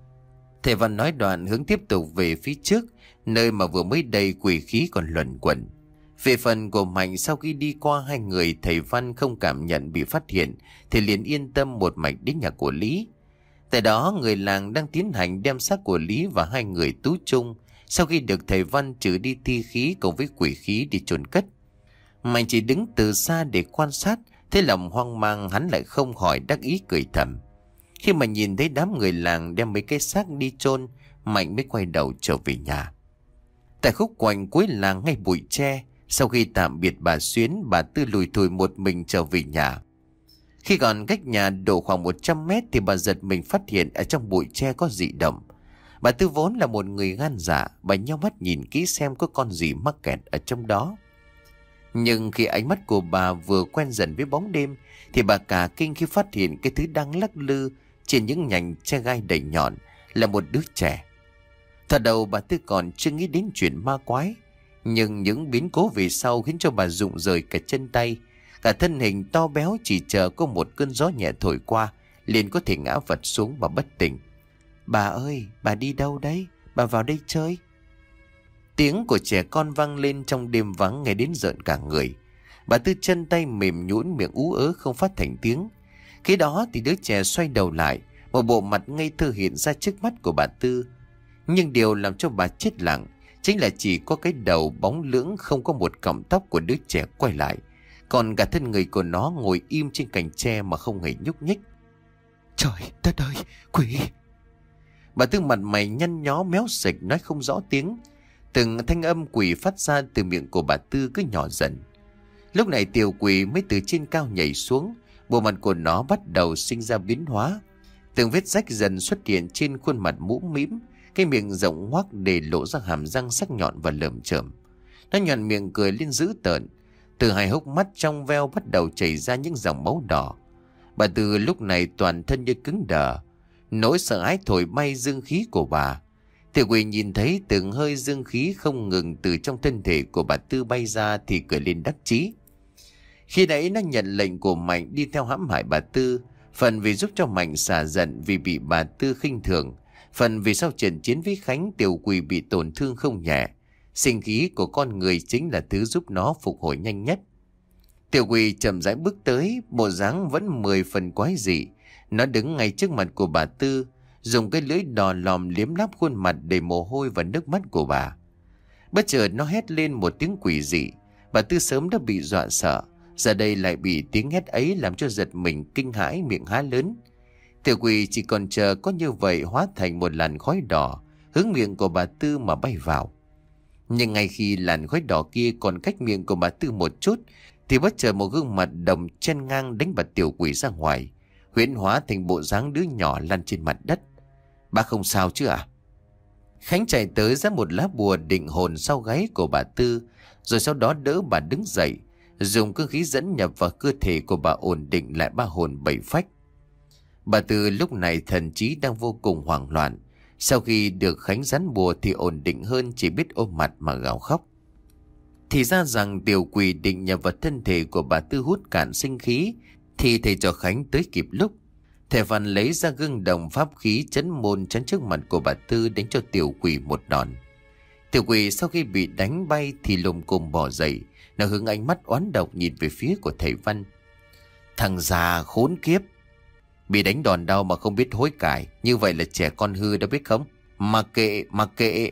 Thầy Văn nói đoạn hướng tiếp tục về phía trước, nơi mà vừa mới đầy quỷ khí còn luẩn quẩn. Về phần của Mạnh, sau khi đi qua hai người thầy Văn không cảm nhận bị phát hiện thì liền yên tâm một mạch đến nhà của Lý. Tại đó người làng đang tiến hành đem xác của Lý và hai người tú chung, sau khi được thầy Văn trừ đi thi khí cùng với quỷ khí đi chôn cất. Mạnh chỉ đứng từ xa để quan sát, thế lòng hoang mang hắn lại không khỏi đắc ý cười thầm. Khi mà nhìn thấy đám người làng đem mấy cái xác đi chôn, Mạnh mới quay đầu trở về nhà. Tại khúc quanh cuối làng ngay bụi tre, sau khi tạm biệt bà Xuyến, bà Tư lùi thủi một mình trở về nhà. Khi còn cách nhà độ khoảng một trăm mét thì bà giật mình phát hiện ở trong bụi tre có dị động. Bà Tư vốn là một người gan dạ, bà nheo mắt nhìn kỹ xem có con gì mắc kẹt ở trong đó. Nhưng khi ánh mắt của bà vừa quen dần với bóng đêm thì bà cả kinh khi phát hiện cái thứ đang lắc lư trên những nhành tre gai đầy nhọn là một đứa trẻ. Thật đầu bà Tư còn chưa nghĩ đến chuyện ma quái, nhưng những biến cố về sau khiến cho bà rụng rời cả chân tay. Cả thân hình to béo chỉ chờ có một cơn gió nhẹ thổi qua liền có thể ngã vật xuống và bất tỉnh. Bà ơi, bà đi đâu đấy? Bà vào đây chơi. Tiếng của trẻ con vang lên trong đêm vắng nghe đến rợn cả người. Bà Tư chân tay mềm nhũn, miệng ú ớ không phát thành tiếng. Khi đó thì đứa trẻ xoay đầu lại, một bộ mặt ngây thơ hiện ra trước mắt của bà Tư. Nhưng điều làm cho bà chết lặng chính là chỉ có cái đầu bóng lưỡng không có một cọng tóc của đứa trẻ quay lại, còn cả thân người của nó ngồi im trên cành tre mà không hề nhúc nhích. Trời đất ơi, quỷ! Bà Tư mặt mày nhăn nhó méo sạch nói không rõ tiếng. Từng thanh âm quỷ phát ra từ miệng của bà Tư cứ nhỏ dần. Lúc này tiểu quỷ mới từ trên cao nhảy xuống, bộ mặt của nó bắt đầu sinh ra biến hóa. Từng vết rách dần xuất hiện trên khuôn mặt mũm mĩm, cái miệng rộng ngoác để lộ ra hàm răng sắc nhọn và lởm chởm. Nó nhọn miệng cười lên dữ tợn, từ hai hốc mắt trong veo bắt đầu chảy ra những dòng máu đỏ. Bà Tư lúc này toàn thân như cứng đờ, nỗi sợ hãi thổi bay dương khí của bà. Tiểu quỷ nhìn thấy từng hơi dương khí không ngừng từ trong thân thể của bà Tư bay ra thì cười lên đắc chí. Khi nãy nó nhận lệnh của Mạnh đi theo hãm hại bà Tư, phần vì giúp cho Mạnh xả giận vì bị bà Tư khinh thường, phần vì sau trận chiến với Khánh tiểu quỷ bị tổn thương không nhẹ. Sinh khí của con người chính là thứ giúp nó phục hồi nhanh nhất. Tiểu quỷ chậm rãi bước tới, bộ dáng vẫn mười phần quái dị. Nó đứng ngay trước mặt của bà Tư, dùng cái lưỡi đỏ lòm liếm láp khuôn mặt đầy mồ hôi và nước mắt của bà. Bất chợt nó hét lên một tiếng quỷ dị. Bà Tư sớm đã bị dọa sợ, giờ đây lại bị tiếng hét ấy làm cho giật mình kinh hãi, miệng há lớn. Tiểu quỷ chỉ còn chờ có như vậy hóa thành một làn khói đỏ hướng miệng của bà Tư mà bay vào. Nhưng ngay khi làn khói đỏ kia còn cách miệng của bà Tư một chút thì bất chợt một gương mặt đồng chen ngang đánh bật tiểu quỷ ra ngoài, huyễn hóa thành bộ dáng đứa nhỏ lăn trên mặt đất. Bác không sao chứ à? Khánh chạy tới giáp một lá bùa định hồn sau gáy của bà Tư, rồi sau đó đỡ bà đứng dậy, dùng cương khí dẫn nhập vào cơ thể của bà, ổn định lại ba hồn bảy phách. Bà Tư lúc này thần trí đang vô cùng hoảng loạn. Sau khi được Khánh dán bùa thì ổn định hơn, chỉ biết ôm mặt mà gào khóc. Thì ra rằng tiểu quỷ định nhập vào thân thể của bà Tư hút cạn sinh khí, thì thầy trò Khánh tới kịp lúc. Thầy Văn lấy ra gương đồng pháp khí chấn môn chắn trước mặt của bà Tư, đánh cho tiểu quỷ một đòn. Tiểu quỷ sau khi bị đánh bay thì lùm cùm bỏ dậy, nó hướng ánh mắt oán độc nhìn về phía của thầy Văn. Thằng già khốn kiếp, bị đánh đòn đau mà không biết hối cải, như vậy là trẻ con hư đã biết không? Mặc kệ, mặc kệ.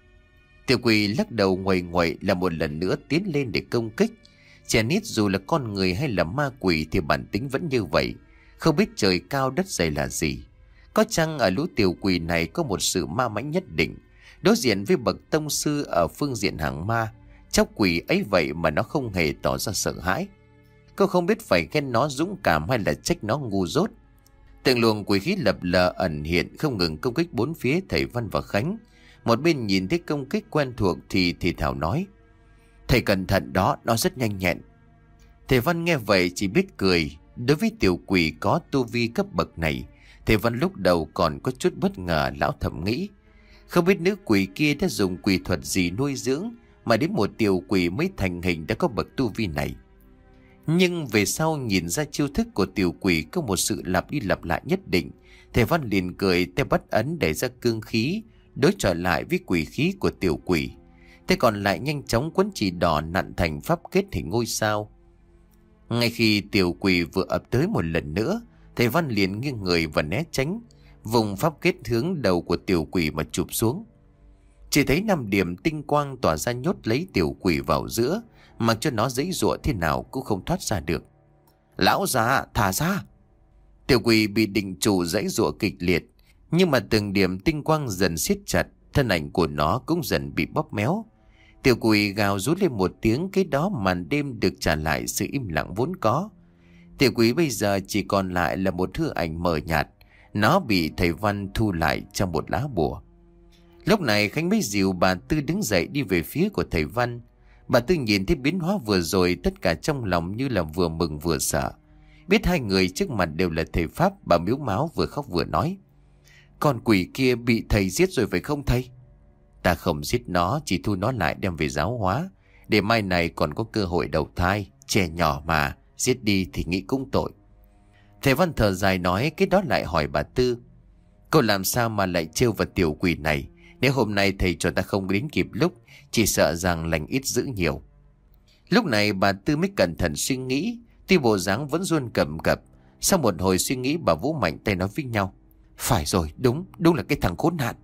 Tiểu quỷ lắc đầu nguầy nguậy là một lần nữa tiến lên để công kích. Trẻ nít dù là con người hay là ma quỷ thì bản tính vẫn như vậy, không biết trời cao đất dày là gì. Có chăng ở lũ tiểu quỷ này có một sự ma mãnh nhất định, đối diện với bậc tông sư ở phương diện hàng ma. Chóc quỷ ấy vậy mà nó không hề tỏ ra sợ hãi. Cô không biết phải khen nó dũng cảm hay là trách nó ngu dốt. Từng luồng quỷ khí lập lờ ẩn hiện không ngừng công kích bốn phía thầy Văn và Khánh. Một bên nhìn thấy công kích quen thuộc thì thì thảo nói: Thầy cẩn thận đó, nó rất nhanh nhẹn. Thầy Văn nghe vậy chỉ biết cười. Đối với tiểu quỷ có tu vi cấp bậc này, thầy Văn lúc đầu còn có chút bất ngờ. Lão thầm nghĩ, không biết nữ quỷ kia đã dùng quỷ thuật gì nuôi dưỡng mà đến một tiểu quỷ mới thành hình đã có bậc tu vi này. Nhưng về sau nhìn ra chiêu thức của tiểu quỷ có một sự lặp đi lặp lại nhất định, thầy Văn liền cười, tay bắt ấn đẩy ra cương khí đối chọi lại với quỷ khí của tiểu quỷ. Tay còn lại nhanh chóng quấn chỉ đỏ nặn thành pháp kết hình ngôi sao. Ngay khi tiểu quỷ vừa ập tới một lần nữa, thầy Văn liền nghiêng người và né tránh, vùng pháp kết hướng đầu của tiểu quỷ mà chụp xuống. Chỉ thấy năm điểm tinh quang tỏa ra nhốt lấy tiểu quỷ vào giữa, mặc cho nó giãy giụa thế nào cũng không thoát ra được. Lão già, thả ra! Tiểu quỷ bị định chủ giãy giụa kịch liệt, nhưng mà từng điểm tinh quang dần siết chặt, thân ảnh của nó cũng dần bị bóp méo. Tiểu quỷ gào rú lên một tiếng, cái đó màn đêm được trả lại sự im lặng vốn có. Tiểu quỷ bây giờ chỉ còn lại là một hư ảnh mờ nhạt, nó bị thầy Văn thu lại trong một lá bùa. Lúc này Khánh mới dìu bà Tư đứng dậy đi về phía của thầy Văn. Bà Tư nhìn thấy biến hóa vừa rồi, tất cả trong lòng như là vừa mừng vừa sợ. Biết hai người trước mặt đều là thầy Pháp, bà miếu máu vừa khóc vừa nói: Con quỷ kia bị thầy giết rồi phải không thầy? Ta không giết nó, chỉ thu nó lại đem về giáo hóa, để mai này còn có cơ hội đầu thai. Trẻ nhỏ mà, giết đi thì nghĩ cũng tội. Thầy Văn thở dài nói, cái đó lại hỏi bà Tư: Cô làm sao mà lại trêu vào tiểu quỷ này? Nếu hôm nay thầy cho ta không đến kịp lúc, chỉ sợ rằng lành ít dữ nhiều. Lúc này bà Tư mới cẩn thận suy nghĩ, tuy bộ dáng vẫn run cầm cập. Sau một hồi suy nghĩ, bà vỗ mạnh tay nói với nhau: Phải rồi, đúng, đúng là cái thằng khốn nạn.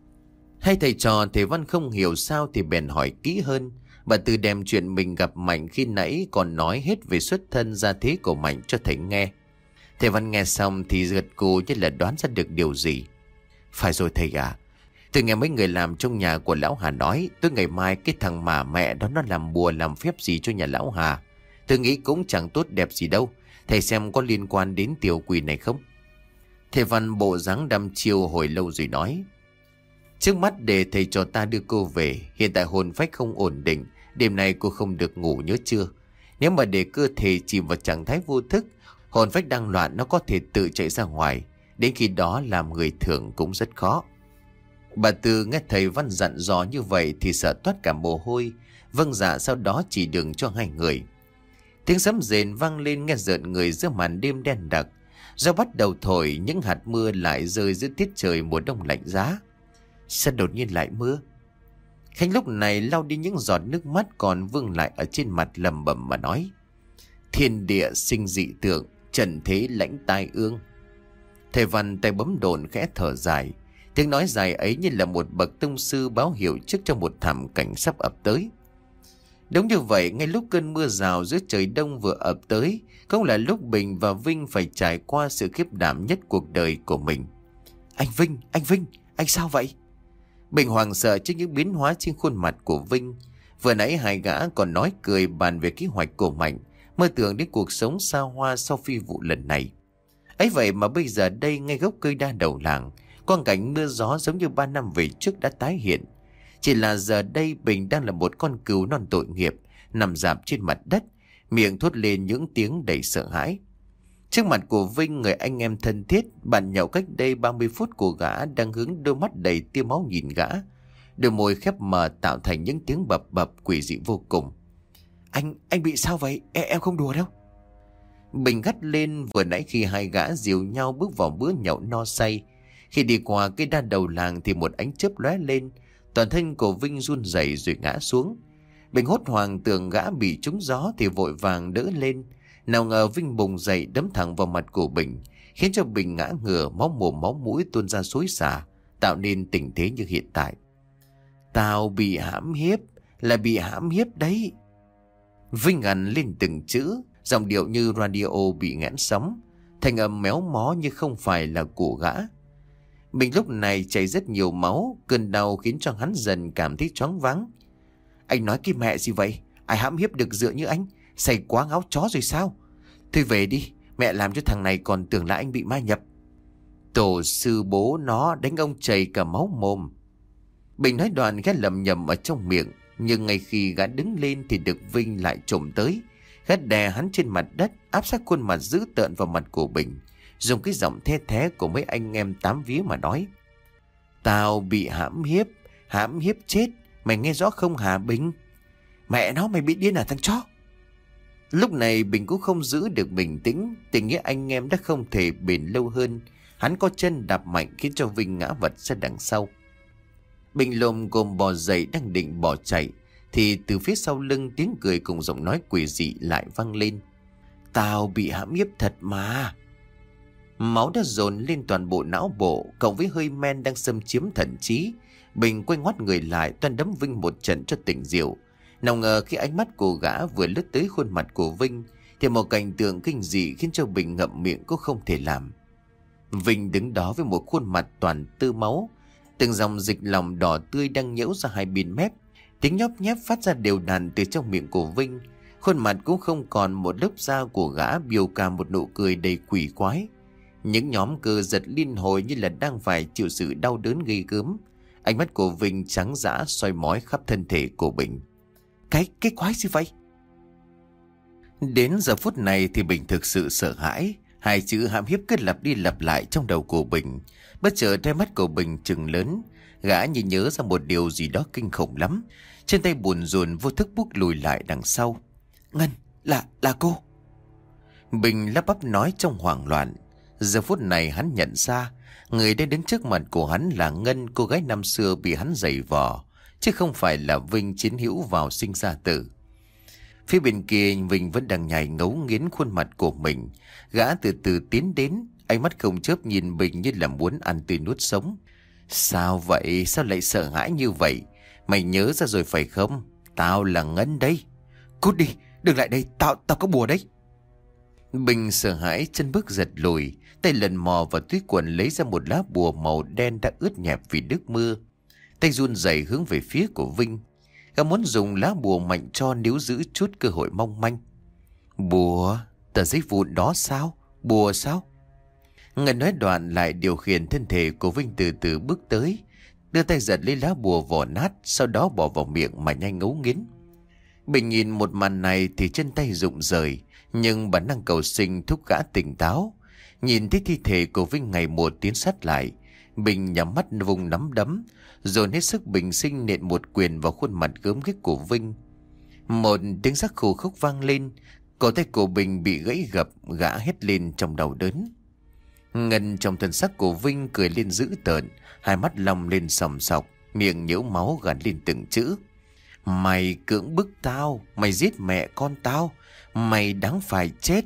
Hai thầy trò thầy Văn không hiểu sao thì bèn hỏi kỹ hơn. Bà Tư đem chuyện mình gặp Mạnh khi nãy còn nói hết về xuất thân gia thế của Mạnh cho thầy nghe. Thầy Văn nghe xong thì gật gù như là đoán ra được điều gì. Phải rồi thầy à, tôi nghe mấy người làm trong nhà của lão Hà nói, tôi ngày mai cái thằng mà mẹ đó nó làm bùa làm phép gì cho nhà lão Hà. Tôi nghĩ cũng chẳng tốt đẹp gì đâu. Thầy xem có liên quan đến tiểu quỷ này không? Thầy Văn bộ dáng đăm chiêu hồi lâu rồi nói: Trước mắt để thầy cho ta đưa cô về. Hiện tại hồn phách không ổn định, đêm nay cô không được ngủ nhớ chưa? Nếu mà để cơ thể chìm vào trạng thái vô thức, hồn phách đang loạn nó có thể tự chạy ra ngoài. Đến khi đó làm người thường cũng rất khó. Bà Tư nghe thầy Văn dặn dò như vậy thì sợ toát cả mồ hôi. Vâng dạ, sau đó chỉ đường cho hai người. Tiếng sấm rền vang lên nghe rợn người giữa màn đêm đen đặc. Gió bắt đầu thổi, những hạt mưa lại rơi giữa tiết trời mùa đông lạnh giá. Sao đột nhiên lại mưa? Khánh lúc này lau đi những giọt nước mắt còn vương lại ở trên mặt, lẩm bẩm mà nói: Thiên địa sinh dị tượng, trần thế lãnh tai ương. Thầy Văn tay bấm đồn khẽ thở dài. Tiếng nói dài ấy như là một bậc tông sư báo hiệu trước cho một thảm cảnh sắp ập tới. Đúng như vậy, ngay lúc cơn mưa rào giữa trời đông vừa ập tới, cũng là lúc Bình và Vinh phải trải qua sự khiếp đảm nhất cuộc đời của mình. Anh Vinh, anh Vinh, anh sao vậy? Bình hoảng sợ trước những biến hóa trên khuôn mặt của Vinh. Vừa nãy hai gã còn nói cười bàn về kế hoạch của Mạnh, mơ tưởng đến cuộc sống xa hoa sau phi vụ lần này. Ấy vậy mà bây giờ đây ngay gốc cây đa đầu làng, quang cảnh mưa gió giống như ba năm về trước đã tái hiện. Chỉ là giờ đây Bình đang là một con cừu non tội nghiệp, nằm rạp trên mặt đất, miệng thốt lên những tiếng đầy sợ hãi. Trước mặt của Vinh, người anh em thân thiết, bạn nhậu cách đây ba mươi phút của gã đang hướng đôi mắt đầy tia máu nhìn gã. Đôi môi khép mờ tạo thành những tiếng bập bập quỷ dị vô cùng. Anh, anh bị sao vậy? Em, em không đùa đâu. Bình gắt lên. Vừa nãy khi hai gã dìu nhau bước vào bữa nhậu no say, khi đi qua cái đa đầu làng thì một ánh chớp lóe lên. Toàn thân của Vinh run rẩy rồi ngã xuống. Bình hốt hoảng tưởng gã bị trúng gió thì vội vàng đỡ lên. Nào ngờ Vinh bùng dậy đấm thẳng vào mặt của Bình, khiến cho Bình ngã ngửa, máu mồm máu mũi tuôn ra xối xả, tạo nên tình thế như hiện tại. Tao bị hãm hiếp, là bị hãm hiếp đấy. Vinh gằn lên từng chữ, giọng điệu như radio bị nghẽn sóng, thành âm méo mó như không phải là của gã. Bình lúc này chảy rất nhiều máu, cơn đau khiến cho hắn dần cảm thấy choáng váng. Anh nói cái mẹ gì vậy? Ai hãm hiếp được dựa như anh? Say quá ngáo chó rồi sao? Thôi về đi, mẹ làm cho thằng này còn tưởng là anh bị ma nhập. Tổ sư bố nó đánh ông chảy cả máu mồm. Bình nói đoạn ghé lầm nhầm ở trong miệng, nhưng ngay khi gã đứng lên thì được Vinh lại trồm tới. Gã đè hắn trên mặt đất, áp sát khuôn mặt dữ tợn vào mặt của Bình, dùng cái giọng the thé của mấy anh em tám vía mà nói. Tao bị hãm hiếp, hãm hiếp chết, mày nghe rõ không hả Bình? Mẹ nó, mày bị điên à thằng chó? Lúc này Bình cũng không giữ được bình tĩnh, tình nghĩa anh em đã không thể bền lâu hơn. Hắn có chân đạp mạnh khiến cho Vinh ngã vật ra đằng sau. Bình lồm cồm bò dậy đang định bỏ chạy thì từ phía sau lưng tiếng cười cùng giọng nói quỷ dị lại vang lên. Tao bị hãm hiếp thật mà. Máu đã dồn lên toàn bộ não bộ, cộng với hơi men đang xâm chiếm thần trí. Bình quay ngoắt người lại toan đấm Vinh một trận cho tỉnh rượu. Nào ngờ khi ánh mắt của gã vừa lướt tới khuôn mặt của Vinh thì một cảnh tượng kinh dị khiến cho Bình ngậm miệng cũng không thể làm. Vinh đứng đó với một khuôn mặt toàn tư máu, từng dòng dịch lòng đỏ tươi đang nhễu ra hai bên mép, tiếng nhóp nhép phát ra đều đặn từ trong miệng của Vinh. Khuôn mặt cũng không còn một lớp da của gã, biểu cảm một nụ cười đầy quỷ quái. Những nhóm cơ giật liên hồi như là đang phải chịu sự đau đớn ghê gớm. Ánh mắt của Vinh trắng dã soi mói khắp thân thể của Bình. Cái, cái quái gì vậy? Đến giờ phút này thì Bình thực sự sợ hãi. Hai chữ hãm hiếp cứ lặp đi lặp lại trong đầu của Bình. Bất chợt đôi mắt của Bình trừng lớn. Gã như nhớ ra một điều gì đó kinh khủng lắm. Trên tay buồn rùn vô thức bước lùi lại đằng sau. Ngân, là, là cô. Bình lắp bắp nói trong hoảng loạn. Giờ phút này hắn nhận ra người đang đứng trước mặt của hắn là Ngân, cô gái năm xưa bị hắn giày vò, chứ không phải là Vinh chiến hữu vào sinh ra tử. Phía bên kia Vinh vẫn đang nhảy ngấu nghiến khuôn mặt của mình. Gã từ từ tiến đến, ánh mắt không chớp nhìn Bình như là muốn ăn tươi nuốt sống. Sao vậy? Sao lại sợ hãi như vậy? Mày nhớ ra rồi phải không? Tao là Ngân đây. Cút đi, đừng lại đây, tao tao có bùa đấy. Bình sợ hãi chân bước giật lùi, tay lần mò vào túi quần lấy ra một lá bùa màu đen đã ướt nhẹp vì nước mưa. Tay run rẩy hướng về phía của Vinh. Gã muốn dùng lá bùa mạnh cho nếu giữ chút cơ hội mong manh. Bùa? Tờ giấy vụn đó sao? Bùa sao? Ngân nói đoạn lại điều khiển thân thể của Vinh từ từ bước tới, đưa tay giật lấy lá bùa vỏ nát, sau đó bỏ vào miệng mà nhanh ngấu nghiến. Bình nhìn một màn này thì chân tay rụng rời, nhưng bản năng cầu sinh thúc gã tỉnh táo. Nhìn thấy thi thể của Vinh ngày một tiến sát lại, Bình nhắm mắt vùng nắm đấm, dồn hết sức bình sinh nện một quyền vào khuôn mặt gớm ghiếc của Vinh. Một tiếng rắc khô khốc vang lên, cổ tay của Bình bị gãy gập, gã hét lên trong đau đớn. Ngân trong thân xác của Vinh cười lên dữ tợn, hai mắt long lên sòng sọc, miệng nhễu máu gằn lên từng chữ. Mày cưỡng bức tao, mày giết mẹ con tao, mày đáng phải chết.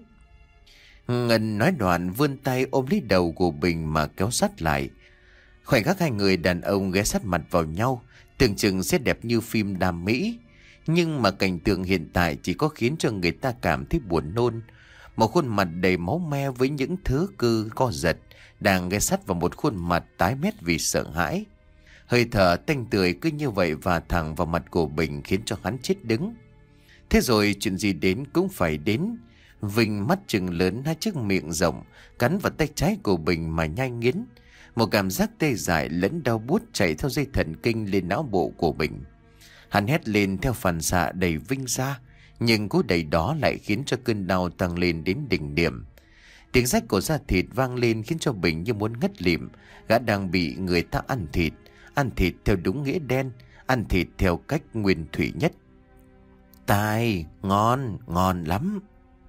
Ngân nói đoạn vươn tay ôm lấy đầu của Bình mà kéo sát lại. Khoảnh khắc hai người đàn ông ghé sát mặt vào nhau, tưởng chừng sẽ đẹp như phim đam mỹ. Nhưng mà cảnh tượng hiện tại chỉ có khiến cho người ta cảm thấy buồn nôn. Một khuôn mặt đầy máu me với những thứ cơ co giật đang ghé sát vào một khuôn mặt tái mét vì sợ hãi. Hơi thở tanh tưởi cứ như vậy và thẳng vào mặt của Bình khiến cho hắn chết đứng. Thế rồi chuyện gì đến cũng phải đến. Vinh mắt trừng lớn, hai chiếc miệng rộng cắn vào tay trái của Bình mà nhai nghiến. Một cảm giác tê dại lẫn đau buốt chạy theo dây thần kinh lên não bộ của Bình. Hắn hét lên theo phản xạ đẩy Vinh ra, nhưng cú đẩy đó lại khiến cho cơn đau tăng lên đến đỉnh điểm. Tiếng rách của da thịt vang lên khiến cho Bình như muốn ngất lịm. Gã đang bị người ta ăn thịt, ăn thịt theo đúng nghĩa đen, ăn thịt theo cách nguyên thủy nhất. Tai, ngon, ngon lắm.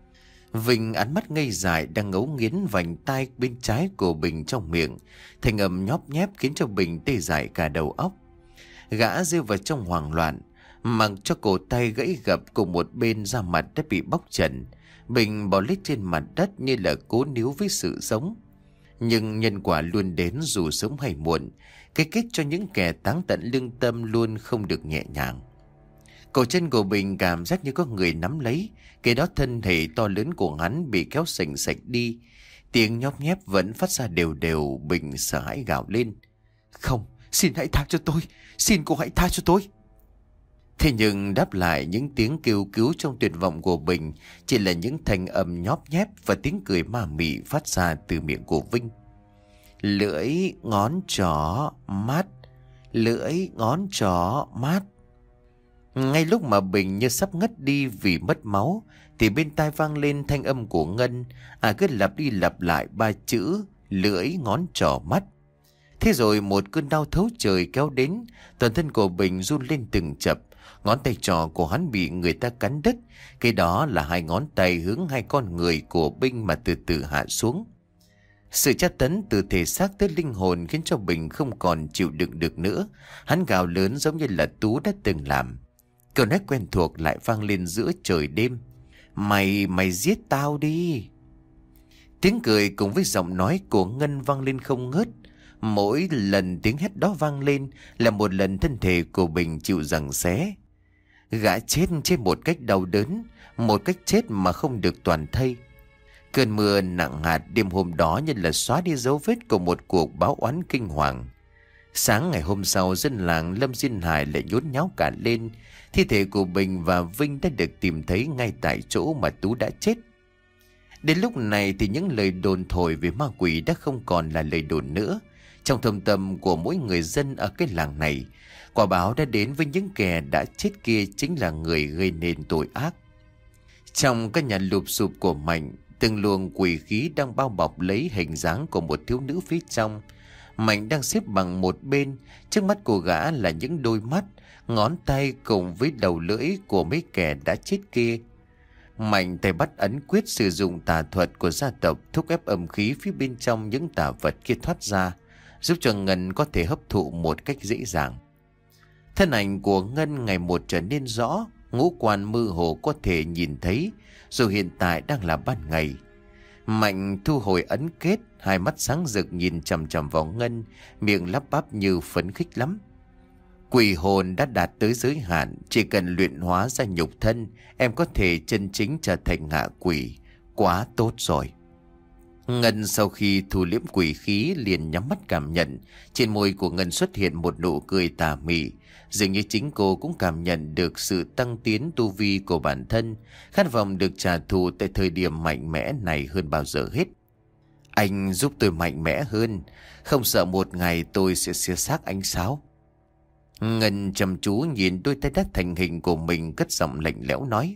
Vinh ánh mắt ngây dại đang ngấu nghiến vành tai bên trái của Bình trong miệng. Thành âm nhóp nhép khiến cho Bình tê dại cả đầu óc. Gã rơi vào trong hoảng loạn, mặc cho cổ tay gãy gập cùng một bên da mặt đã bị bóc trần. Bình bò lết trên mặt đất như là cố níu với sự sống. Nhưng nhân quả luôn đến dù sớm hay muộn. Cái kết cho những kẻ táng tận lương tâm luôn không được nhẹ nhàng. Cổ chân của Bình cảm giác như có người nắm lấy. Cái đó thân thể to lớn của hắn bị kéo sành sạch đi. Tiếng nhóp nhép vẫn phát ra đều đều. Bình sợ hãi gào lên. Không, xin hãy tha cho tôi. Xin cô hãy tha cho tôi. Thế nhưng đáp lại những tiếng kêu cứu trong tuyệt vọng của Bình chỉ là những thanh âm nhóp nhép và tiếng cười ma mị phát ra từ miệng của Vinh. Lưỡi, ngón trỏ, mát. Lưỡi, ngón trỏ, mát. Ngay lúc mà Bình như sắp ngất đi vì mất máu thì bên tai vang lên thanh âm của Ngân. À cứ lặp đi lặp lại ba chữ lưỡi, ngón trỏ, mắt. Thế rồi một cơn đau thấu trời kéo đến. Toàn thân của Bình run lên từng chập. Ngón tay trỏ của hắn bị người ta cắn đứt. Cái đó là hai ngón tay hướng hai con người của Bình mà từ từ hạ xuống. Sự tra tấn từ thể xác tới linh hồn khiến cho Bình không còn chịu đựng được nữa. Hắn gào lớn giống như là Tú đã từng làm. Câu nói quen thuộc lại vang lên giữa trời đêm. Mày, mày giết tao đi. Tiếng cười cùng với giọng nói của Ngân vang lên không ngớt. Mỗi lần tiếng hét đó vang lên là một lần thân thể của Bình chịu giằng xé. Gã chết trên một cách đau đớn, một cách chết mà không được toàn thây. Cơn mưa nặng hạt đêm hôm đó như là xóa đi dấu vết của một cuộc báo oán kinh hoàng. Sáng ngày hôm sau, dân làng Lâm Diên Hải lại nhốn nháo cả lên. Thi thể của Bình và Vinh đã được tìm thấy ngay tại chỗ mà Tú đã chết. Đến lúc này thì những lời đồn thổi về ma quỷ đã không còn là lời đồn nữa. Trong thâm tâm của mỗi người dân ở cái làng này, quả báo đã đến với những kẻ đã chết kia chính là người gây nên tội ác. Trong căn nhà lụp sụp của Mạnh, từng luồng quỷ khí đang bao bọc lấy hình dáng của một thiếu nữ phía trong. Mạnh đang xếp bằng một bên, trước mắt của gã là những đôi mắt, ngón tay cùng với đầu lưỡi của mấy kẻ đã chết kia. Mạnh tay bắt ấn quyết sử dụng tà thuật của gia tộc thúc ép âm khí phía bên trong những tà vật kia thoát ra, giúp cho Ngân có thể hấp thụ một cách dễ dàng. Thân ảnh của Ngân ngày một trở nên rõ, ngũ quan mơ hồ có thể nhìn thấy, dù hiện tại đang là ban ngày. Mạnh thu hồi ấn kết, hai mắt sáng rực nhìn chằm chằm vào Ngân, miệng lắp bắp như phấn khích lắm. Quỷ hồn đã đạt tới giới hạn, chỉ cần luyện hóa ra nhục thân, em có thể chân chính trở thành ngạ quỷ. Quá tốt rồi. Ngân sau khi thu liễm quỷ khí liền nhắm mắt cảm nhận. Trên môi của Ngân xuất hiện một nụ cười tà mị. Dường như chính cô cũng cảm nhận được sự tăng tiến tu vi của bản thân, khát vọng được trả thù tại thời điểm mạnh mẽ này hơn bao giờ hết. Anh giúp tôi mạnh mẽ hơn, không sợ một ngày tôi sẽ xé xác anh sao? Ngân chăm chú nhìn đôi tay đắt thành hình của mình, cất giọng lạnh lẽo nói.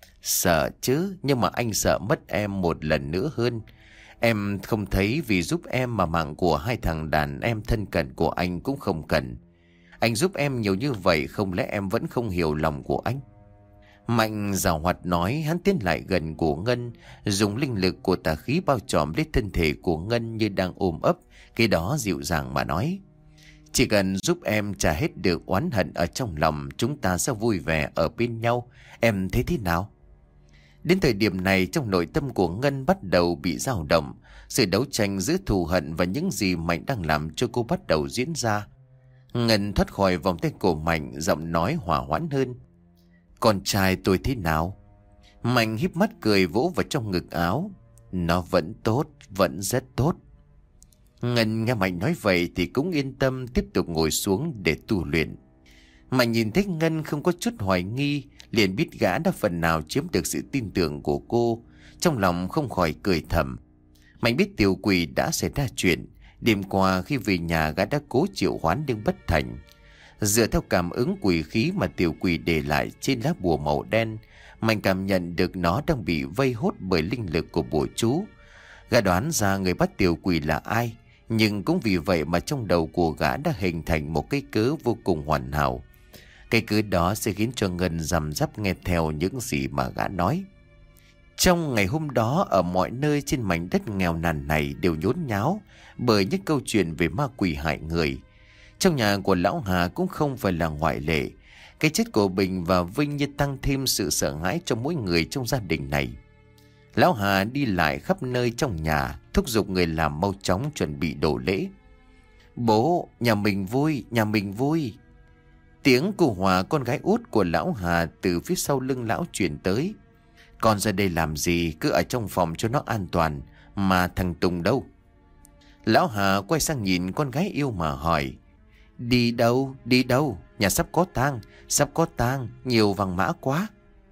Sợ chứ, nhưng mà anh sợ mất em một lần nữa hơn. Em không thấy vì giúp em mà mạng của hai thằng đàn em thân cận của anh cũng không cần. Anh giúp em nhiều như vậy, không lẽ em vẫn không hiểu lòng của anh? Mạnh giảo hoạt nói. Hắn tiến lại gần của Ngân, dùng linh lực của tà khí bao trùm lấy thân thể của Ngân như đang ôm ấp. Cái đó dịu dàng mà nói. Chỉ cần giúp em trả hết được oán hận ở trong lòng, chúng ta sẽ vui vẻ ở bên nhau. Em thấy thế nào? Đến thời điểm này, trong nội tâm của Ngân bắt đầu bị dao động. Sự đấu tranh giữa thù hận và những gì Mạnh đang làm cho cô bắt đầu diễn ra. Ngân thoát khỏi vòng tay của Mạnh, giọng nói hòa hoãn hơn. Con trai tôi thế nào? Mạnh híp mắt cười vỗ vào trong ngực áo. Nó vẫn tốt, vẫn rất tốt. Ngân nghe Mạnh nói vậy thì cũng yên tâm tiếp tục ngồi xuống để tu luyện. Mạnh nhìn thấy Ngân không có chút hoài nghi, Liền biết gã đã phần nào chiếm được sự tin tưởng của cô. Trong lòng không khỏi cười thầm. Mạnh biết tiểu quỷ đã xảy ra chuyện. Đêm qua khi về nhà gã đã cố triệu hoán nhưng bất thành. Dựa theo cảm ứng quỷ khí mà tiểu quỷ để lại trên lá bùa màu đen, Mạnh cảm nhận được nó đang bị vây hốt bởi linh lực của bùa chú. Gã đoán ra người bắt tiểu quỷ là ai, nhưng cũng vì vậy mà trong đầu của gã đã hình thành một cái cớ vô cùng hoàn hảo. Cái cớ đó sẽ khiến cho Ngân răm rắp nghe theo những gì mà gã nói. Trong ngày hôm đó, ở mọi nơi trên mảnh đất nghèo nàn này đều nhốn nháo bởi những câu chuyện về ma quỷ hại người. Trong nhà của lão Hà cũng không phải là ngoại lệ. Cái chết của Bình và Vinh như tăng thêm sự sợ hãi cho mỗi người trong gia đình này. Lão Hà đi lại khắp nơi trong nhà, thúc giục người làm mau chóng chuẩn bị đồ lễ. Bố, nhà mình vui, nhà mình vui. Tiếng cô Hòa, con gái út của lão Hà, từ phía sau lưng lão truyền tới. Con ra đây làm gì, cứ ở trong phòng cho nó an toàn. Mà thằng Tùng đâu? Lão Hà quay sang nhìn con gái yêu mà hỏi. Đi đâu, đi đâu? Nhà sắp có tang, sắp có tang, nhiều vàng mã quá.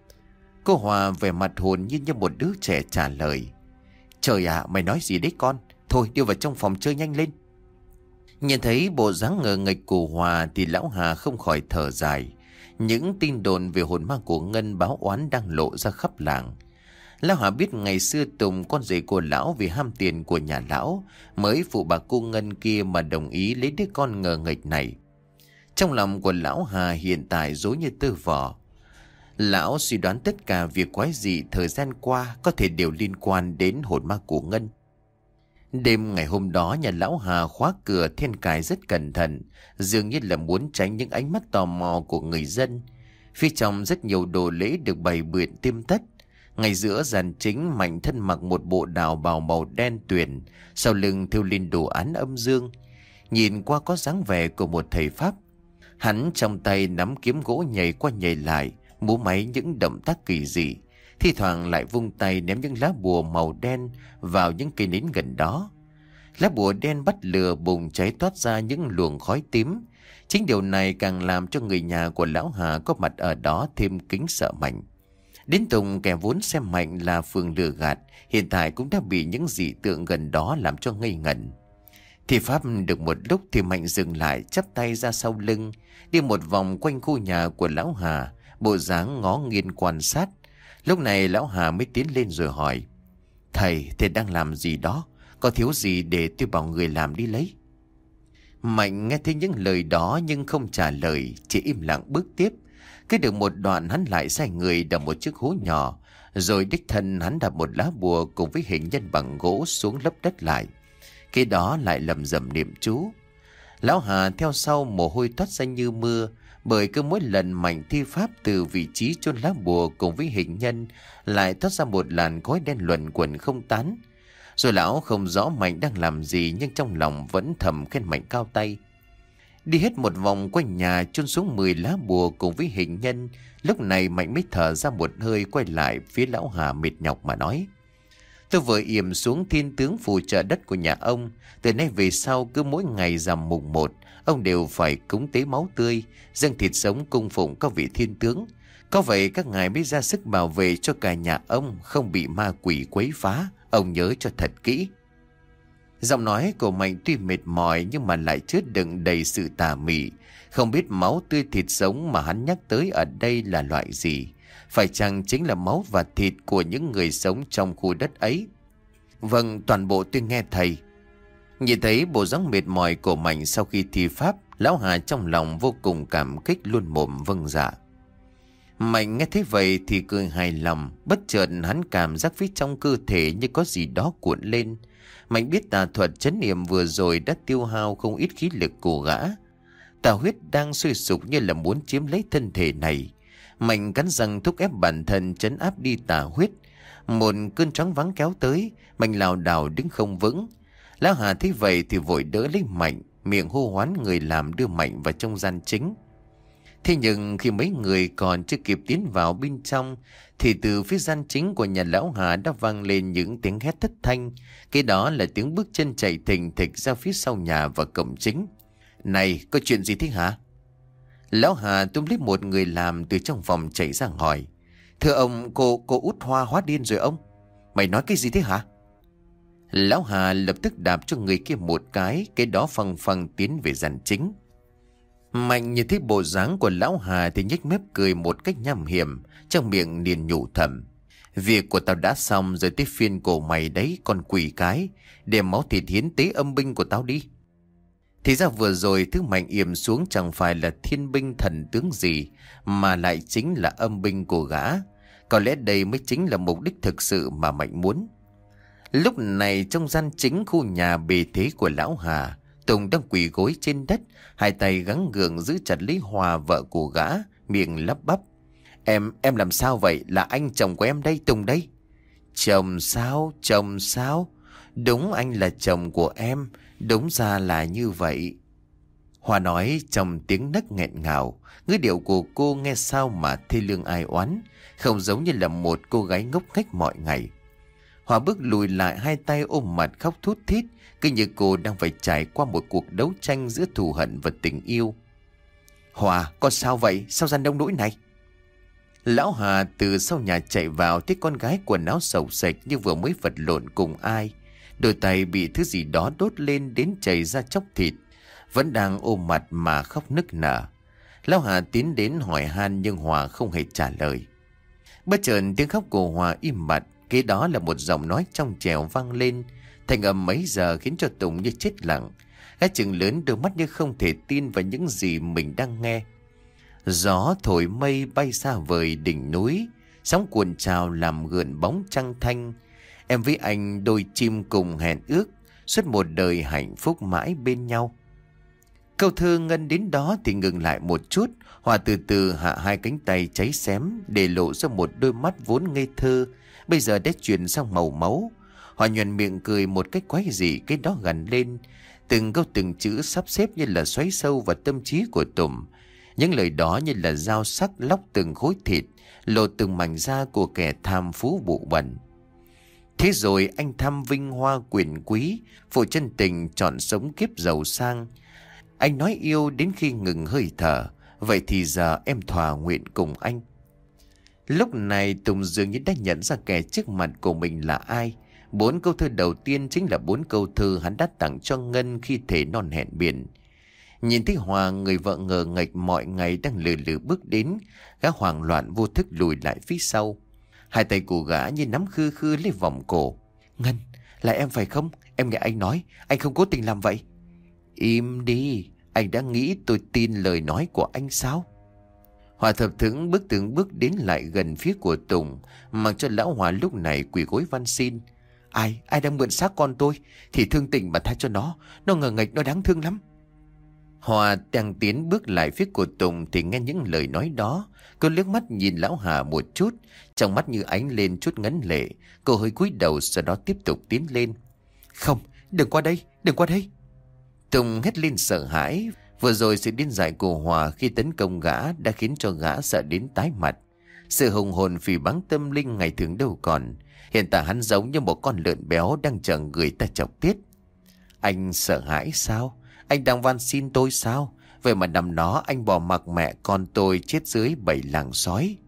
Cô Hòa vẻ mặt hồn nhiên như một đứa trẻ trả lời. Trời ạ, mày nói gì đấy con? Thôi đi vào trong phòng chơi nhanh lên. Nhìn thấy bộ dáng ngờ nghệch của Hòa thì lão Hà không khỏi thở dài. Những tin đồn về hồn ma của Ngân báo oán đang lộ ra khắp làng. Lão Hà biết ngày xưa Tùng, con rể của lão, vì ham tiền của nhà lão mới phụ bà cô Ngân kia mà đồng ý lấy đứa con ngờ nghệch này. Trong lòng của lão Hà hiện tại rối như tơ vò. Lão suy đoán tất cả việc quái dị thời gian qua có thể đều liên quan đến hồn ma của Ngân. Đêm ngày hôm đó, nhà lão Hà khóa cửa then cài rất cẩn thận, dường như là muốn tránh những ánh mắt tò mò của người dân. Phía trong rất nhiều đồ lễ được bày biện tươm tất. Ngay giữa gian chính, Mạnh thân mặc một bộ đào bào màu đen tuyền, sau lưng thêu lên đồ án âm dương. Nhìn qua có dáng vẻ của một thầy Pháp. Hắn trong tay nắm kiếm gỗ nhảy qua nhảy lại, múa máy những động tác kỳ dị. Thi thoảng lại vung tay ném những lá bùa màu đen vào những cây nến gần đó. Lá bùa đen bắt lửa bùng cháy toát ra những luồng khói tím. Chính điều này càng làm cho người nhà của lão Hà có mặt ở đó thêm kính sợ Mạnh. Đến Tùng, kẻ vốn xem Mạnh là phường lừa gạt, hiện tại cũng đã bị những dị tượng gần đó làm cho ngây ngẩn. Thì Pháp được một lúc thì Mạnh dừng lại, chắp tay ra sau lưng, đi một vòng quanh khu nhà của lão Hà, bộ dáng ngó nghiêng quan sát. Lúc này lão Hà mới tiến lên rồi hỏi. Thầy, thầy đang làm gì đó? Có thiếu gì để tôi bảo người làm đi lấy? Mạnh nghe thấy những lời đó nhưng không trả lời, chỉ im lặng bước tiếp. Cái được một đoạn hắn lại sai người đập một chiếc hố nhỏ, rồi đích thân hắn đập một lá bùa cùng với hình nhân bằng gỗ xuống lấp đất lại. Cái đó lại lầm rầm niệm chú. Lão Hà theo sau, mồ hôi toát ra như mưa, bởi cứ mỗi lần Mạnh thi pháp từ vị trí chôn lá bùa cùng với hình nhân lại thoát ra một làn khói đen luẩn quẩn không tán. Rồi lão không rõ Mạnh đang làm gì, nhưng trong lòng vẫn thầm khen Mạnh cao tay. Đi hết một vòng quanh nhà, chôn xuống mười lá bùa cùng với hình nhân. Lúc này Mạnh mới thở ra một hơi, quay lại phía lão Hà mệt nhọc mà nói. Tôi vừa yểm xuống thiên tướng phù trợ đất của nhà ông. Từ nay về sau, cứ mỗi ngày rằm mùng một, ông đều phải cúng tế máu tươi, dâng thịt sống cung phụng các vị thiên tướng. Có vậy các ngài mới ra sức bảo vệ cho cả nhà ông không bị ma quỷ quấy phá. Ông nhớ cho thật kỹ. Giọng nói của Mạnh tuy mệt mỏi nhưng mà lại chứa đựng đầy sự tà mị. Không biết máu tươi thịt sống mà hắn nhắc tới ở đây là loại gì? Phải chăng chính là máu và thịt của những người sống trong khu đất ấy? Vâng, toàn bộ tôi nghe thầy. Nhìn thấy bộ dáng mệt mỏi của Mạnh sau khi thi pháp, lão Hà trong lòng vô cùng cảm kích, luôn mồm vâng dạ. Mạnh nghe thấy vậy thì cười hài lòng. Bất chợt hắn cảm giác phía trong cơ thể như có gì đó cuộn lên. Mạnh biết tà thuật trấn niệm vừa rồi đã tiêu hao không ít khí lực của gã. Tà huyết đang sôi sục như là muốn chiếm lấy thân thể này. Mạnh cắn răng thúc ép bản thân trấn áp đi tà huyết. Một cơn choáng váng kéo tới, Mạnh lảo đảo đứng không vững. Lão Hà thấy vậy thì vội đỡ lấy Mạnh, miệng hô hoán người làm đưa Mạnh vào trong gian chính. Thế nhưng khi mấy người còn chưa kịp tiến vào bên trong thì từ phía gian chính của nhà lão Hà đã vang lên những tiếng hét thất thanh. Cái đó là tiếng bước chân chạy thình thịch ra phía sau nhà và cổng chính. Này, có chuyện gì thế hả? Lão Hà túm lấy một người làm từ trong phòng chạy ra hỏi: Thưa ông, cô cô út Hoa hóa điên rồi ông. Mày nói cái gì thế hả? Lão Hà lập tức đạp cho người kia một cái, cái đó phăng phăng tiến về dàn chính. Mạnh nhìn thấy bộ dáng của lão Hà thì nhếch mép cười một cách nham hiểm, trong miệng liền nhủ thầm: Việc của tao đã xong rồi, tới phiên cổ mày đấy con quỷ cái, đem máu thịt hiến tế âm binh của tao đi. Thì ra vừa rồi thứ Mạnh yểm xuống chẳng phải là thiên binh thần tướng gì, mà lại chính là âm binh của gã. Có lẽ đây mới chính là mục đích thực sự mà Mạnh muốn. Lúc này trong gian chính khu nhà bề thế của lão Hà, Tùng đang quỳ gối trên đất, hai tay gắng gượng giữ chặt lấy Hòa, vợ của gã, miệng lắp bắp: Em, em làm sao vậy? Là anh chồng của em đây, Tùng đây. Chồng sao? Chồng sao? Đúng, anh là chồng của em. Đúng ra là như vậy. Hòa nói trong tiếng nấc nghẹn ngào. Ngữ điệu của cô nghe sao mà thê lương ai oán, không giống như là một cô gái ngốc nghếch mọi ngày. Hòa bước lùi lại, hai tay ôm mặt khóc thút thít, cứ như cô đang phải trải qua một cuộc đấu tranh giữa thù hận và tình yêu. Hòa, con sao vậy? Sao ra nông nỗi này? Lão Hà từ sau nhà chạy vào, thấy con gái quần áo xộc xệch như vừa mới vật lộn cùng ai. Đôi tay bị thứ gì đó đốt lên đến chảy ra chóc thịt, vẫn đang ôm mặt mà khóc nức nở. Lão Hà tiến đến hỏi han nhưng Hòa không hề trả lời. Bất chợt tiếng khóc của Hòa im bặt, kế đó là một giọng nói trong trẻo vang lên. Thành âm mấy giờ khiến cho Tùng như chết lặng. Gã chừng lớn đôi mắt như không thể tin vào những gì mình đang nghe. Gió thổi mây bay xa vời đỉnh núi, sóng cuồn trào làm gợn bóng trăng thanh. Em với anh đôi chim cùng hẹn ước, suốt một đời hạnh phúc mãi bên nhau. Câu thơ ngân đến đó thì ngừng lại một chút. Hòa từ từ hạ hai cánh tay cháy xém, để lộ ra một đôi mắt vốn ngây thơ, bây giờ đã chuyển sang màu máu. Hòa nhuận miệng cười một cách quái dị, cái đó gằn lên. Từng câu từng chữ sắp xếp như là xoáy sâu vào tâm trí của Tùng. Những lời đó như là dao sắc lóc từng khối thịt, lột từng mảnh da của kẻ tham phú bụ bẩn. Thế rồi anh tham vinh hoa quyền quý, phụ chân tình chọn sống kiếp giàu sang. Anh nói yêu đến khi ngừng hơi thở, vậy thì giờ em thỏa nguyện cùng anh. Lúc này Tùng dường như đã nhận ra kẻ trước mặt của mình là ai. Bốn câu thơ đầu tiên chính là bốn câu thơ hắn đã tặng cho Ngân khi thể non hẹn biển. Nhìn thấy Hòa, người vợ ngờ nghệch mọi ngày đang lừ lừ bước đến, gã hoảng loạn vô thức lùi lại phía sau. Hai tay của gã như nắm khư khư lấy vòng cổ. Ngân, là em phải không? Em nghe anh nói, anh không cố tình làm vậy. Im đi, anh đã nghĩ tôi tin lời nói của anh sao? Hòa thập thững bước từng bước đến lại gần phía của Tùng, mặc cho lão Hòa lúc này quỳ gối van xin. Ai, ai đang mượn xác con tôi thì thương tình mà tha cho nó, nó ngờ nghệch, nó đáng thương lắm. Hòa đang tiến bước lại phía của Tùng thì nghe những lời nói đó. Cô liếc mắt nhìn lão Hà một chút, trong mắt như ánh lên chút ngấn lệ. Cô hơi cúi đầu, sau đó tiếp tục tiến lên. Không, đừng qua đây, đừng qua đây. Tùng hét lên sợ hãi. Vừa rồi sự điên dại của Hòa khi tấn công gã đã khiến cho gã sợ đến tái mặt. Sự hùng hồn phỉ báng tâm linh ngày thường đâu còn. Hiện tại hắn giống như một con lợn béo đang chờ người ta chọc tiết. Anh sợ hãi sao? Anh đang van xin tôi sao? Vậy mà nằm đó anh bỏ mặc mẹ con tôi chết dưới bầy làng sói.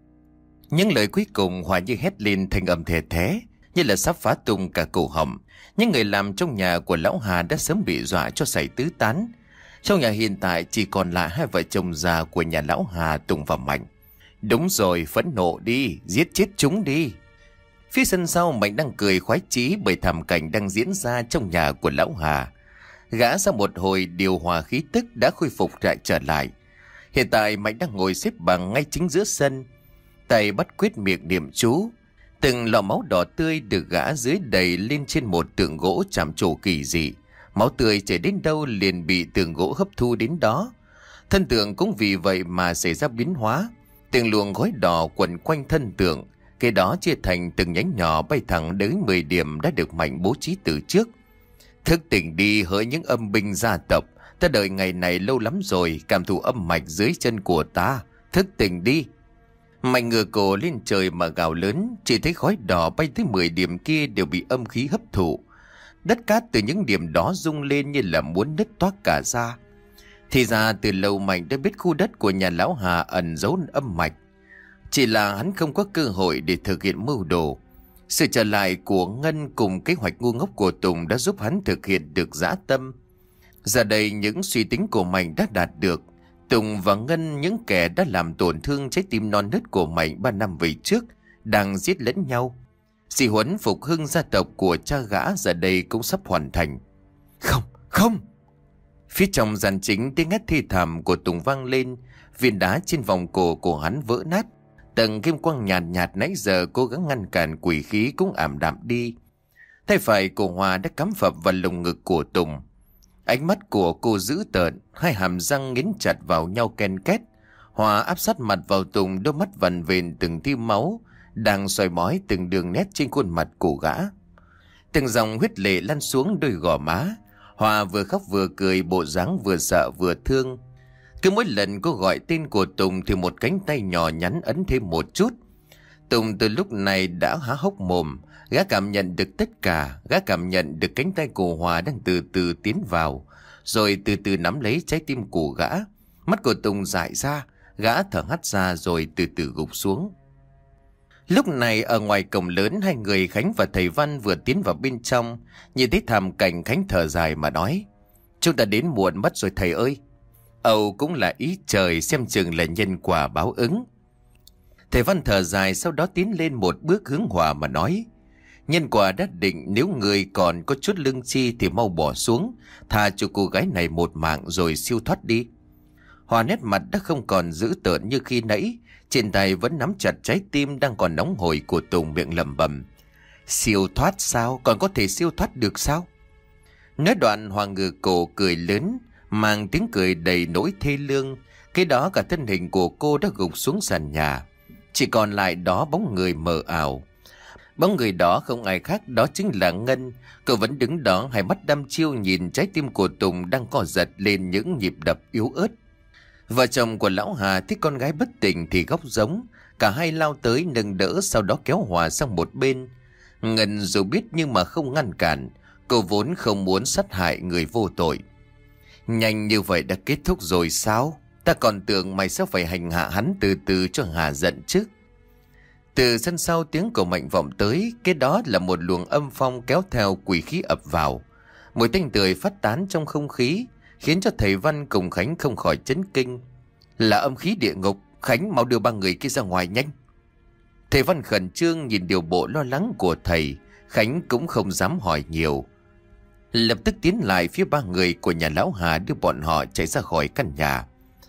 Những lời cuối cùng Hòa như hét lên thành âm thề thé, như là sắp phá tung cả cổ họng. Những người làm trong nhà của lão Hà đã sớm bị dọa cho xảy tứ tán. Trong nhà hiện tại chỉ còn lại hai vợ chồng già của nhà lão Hà, Tùng và Mạnh. Đúng rồi, phẫn nộ đi, giết chết chúng đi. Phía sân sau Mạnh đang cười khoái chí bởi thảm cảnh đang diễn ra trong nhà của lão Hà. Gã sau một hồi điều hòa khí tức đã khôi phục lại trở lại. Hiện tại Mạnh đang ngồi xếp bằng ngay chính giữa sân, tay bắt quyết miệng niệm chú. Từng lọ máu đỏ tươi được gã dưới đầy lên trên một tượng gỗ chạm trổ kỳ dị. Máu tươi chảy đến đâu liền bị tượng gỗ hấp thu đến đó. Thân tượng cũng vì vậy mà xảy ra biến hóa. Từng luồng khói đỏ quẩn quanh thân tượng, cái đó chia thành từng nhánh nhỏ bay thẳng đến mười điểm đã được Mạnh bố trí từ trước. Thức tỉnh đi hỡi những âm binh gia tộc, ta đợi ngày này lâu lắm rồi, cảm thụ âm mạch dưới chân của ta. Thức tỉnh đi. Mạnh ngửa cổ lên trời mà gào lớn, chỉ thấy khói đỏ bay tới mười điểm kia đều bị âm khí hấp thụ. Đất cát từ những điểm đó rung lên như là muốn nứt toác cả ra. Thì ra từ lâu Mạnh đã biết khu đất của nhà lão Hà ẩn giấu âm mạch. Chỉ là hắn không có cơ hội để thực hiện mưu đồ. Sự trở lại của Ngân cùng kế hoạch ngu ngốc của Tùng đã giúp hắn thực hiện được dã tâm. Giờ đây những suy tính của Mạnh đã đạt được. Tùng và Ngân, những kẻ đã làm tổn thương trái tim non nớt của Mạnh ba năm về trước, đang giết lẫn nhau. Sự huấn phục hưng gia tộc của cha gã giờ đây cũng sắp hoàn thành. Không, không! Phía trong gian chính, tiếng hét thi thảm của Tùng vang lên. Viên đá trên vòng cổ của hắn vỡ nát. Tầng kim quang nhạt nhạt nãy giờ cố gắng ngăn cản quỷ khí cũng ảm đạm đi. Tay phải của Hòa đã cắm phập vào lồng ngực của Tùng. Ánh mắt của cô dữ tợn, hai hàm răng nghiến chặt vào nhau ken két. Hòa áp sát mặt vào Tùng, đôi mắt vằn vện từng tia máu đang soi mói từng đường nét trên khuôn mặt của gã. Từng dòng huyết lệ lăn xuống đôi gò má. Hòa vừa khóc vừa cười, bộ dáng vừa sợ vừa thương. Cứ mỗi lần cô gọi tên của Tùng thì một cánh tay nhỏ nhắn ấn thêm một chút. Tùng từ lúc này đã há hốc mồm. Gã cảm nhận được tất cả. Gã cảm nhận được cánh tay của Hòa đang từ từ tiến vào, rồi từ từ nắm lấy trái tim của gã. Mắt của Tùng dại ra. Gã thở hắt ra rồi từ từ gục xuống. Lúc này ở ngoài cổng lớn, hai người Khánh và thầy Văn vừa tiến vào bên trong. Nhìn thấy thảm cảnh, Khánh thở dài mà nói: Chúng ta đến muộn mất rồi thầy ơi. Âu cũng là ý trời, xem chừng là nhân quả báo ứng. Thầy Văn thở dài, sau đó tiến lên một bước hướng Hòa mà nói: Nhân quả đã định, nếu người còn có chút lương chi thì mau bỏ xuống, tha cho cô gái này một mạng rồi siêu thoát đi. Hòa nét mặt đã không còn dữ tợn như khi nãy, trên tay vẫn nắm chặt trái tim đang còn nóng hổi của Tùng, miệng lẩm bẩm: Siêu thoát sao? Còn có thể siêu thoát được sao? Nói đoạn Hòa ngửa cổ cười lớn, mang tiếng cười đầy nỗi thê lương. Cái đó cả thân hình của cô đã gục xuống sàn nhà, chỉ còn lại đó bóng người mờ ảo. Bóng người đó không ai khác, đó chính là Ngân. Cô vẫn đứng đó, hai mắt đăm chiêu nhìn trái tim của Tùng đang co giật lên những nhịp đập yếu ớt. Vợ chồng của lão Hà thấy con gái bất tỉnh thì khóc giống. Cả hai lao tới nâng đỡ, sau đó kéo Hòa sang một bên. Ngân dù biết nhưng mà không ngăn cản. Cô vốn không muốn sát hại người vô tội. Nhanh như vậy đã kết thúc rồi sao? Ta còn tưởng mày sẽ phải hành hạ hắn từ từ cho Hà giận chứ. Từ sân sau tiếng của Mạnh vọng tới. Cái đó là một luồng âm phong kéo theo quỷ khí ập vào. Mùi tanh tươi phát tán trong không khí, khiến cho thầy Văn cùng Khánh không khỏi chấn kinh. Là âm khí địa ngục. Khánh, mau đưa ba người kia ra ngoài nhanh. Thầy Văn khẩn trương nhìn điều bộ lo lắng của thầy. Khánh cũng không dám hỏi nhiều, lập tức tiến lại phía ba người của nhà lão Hà, đưa bọn họ chạy ra khỏi căn nhà.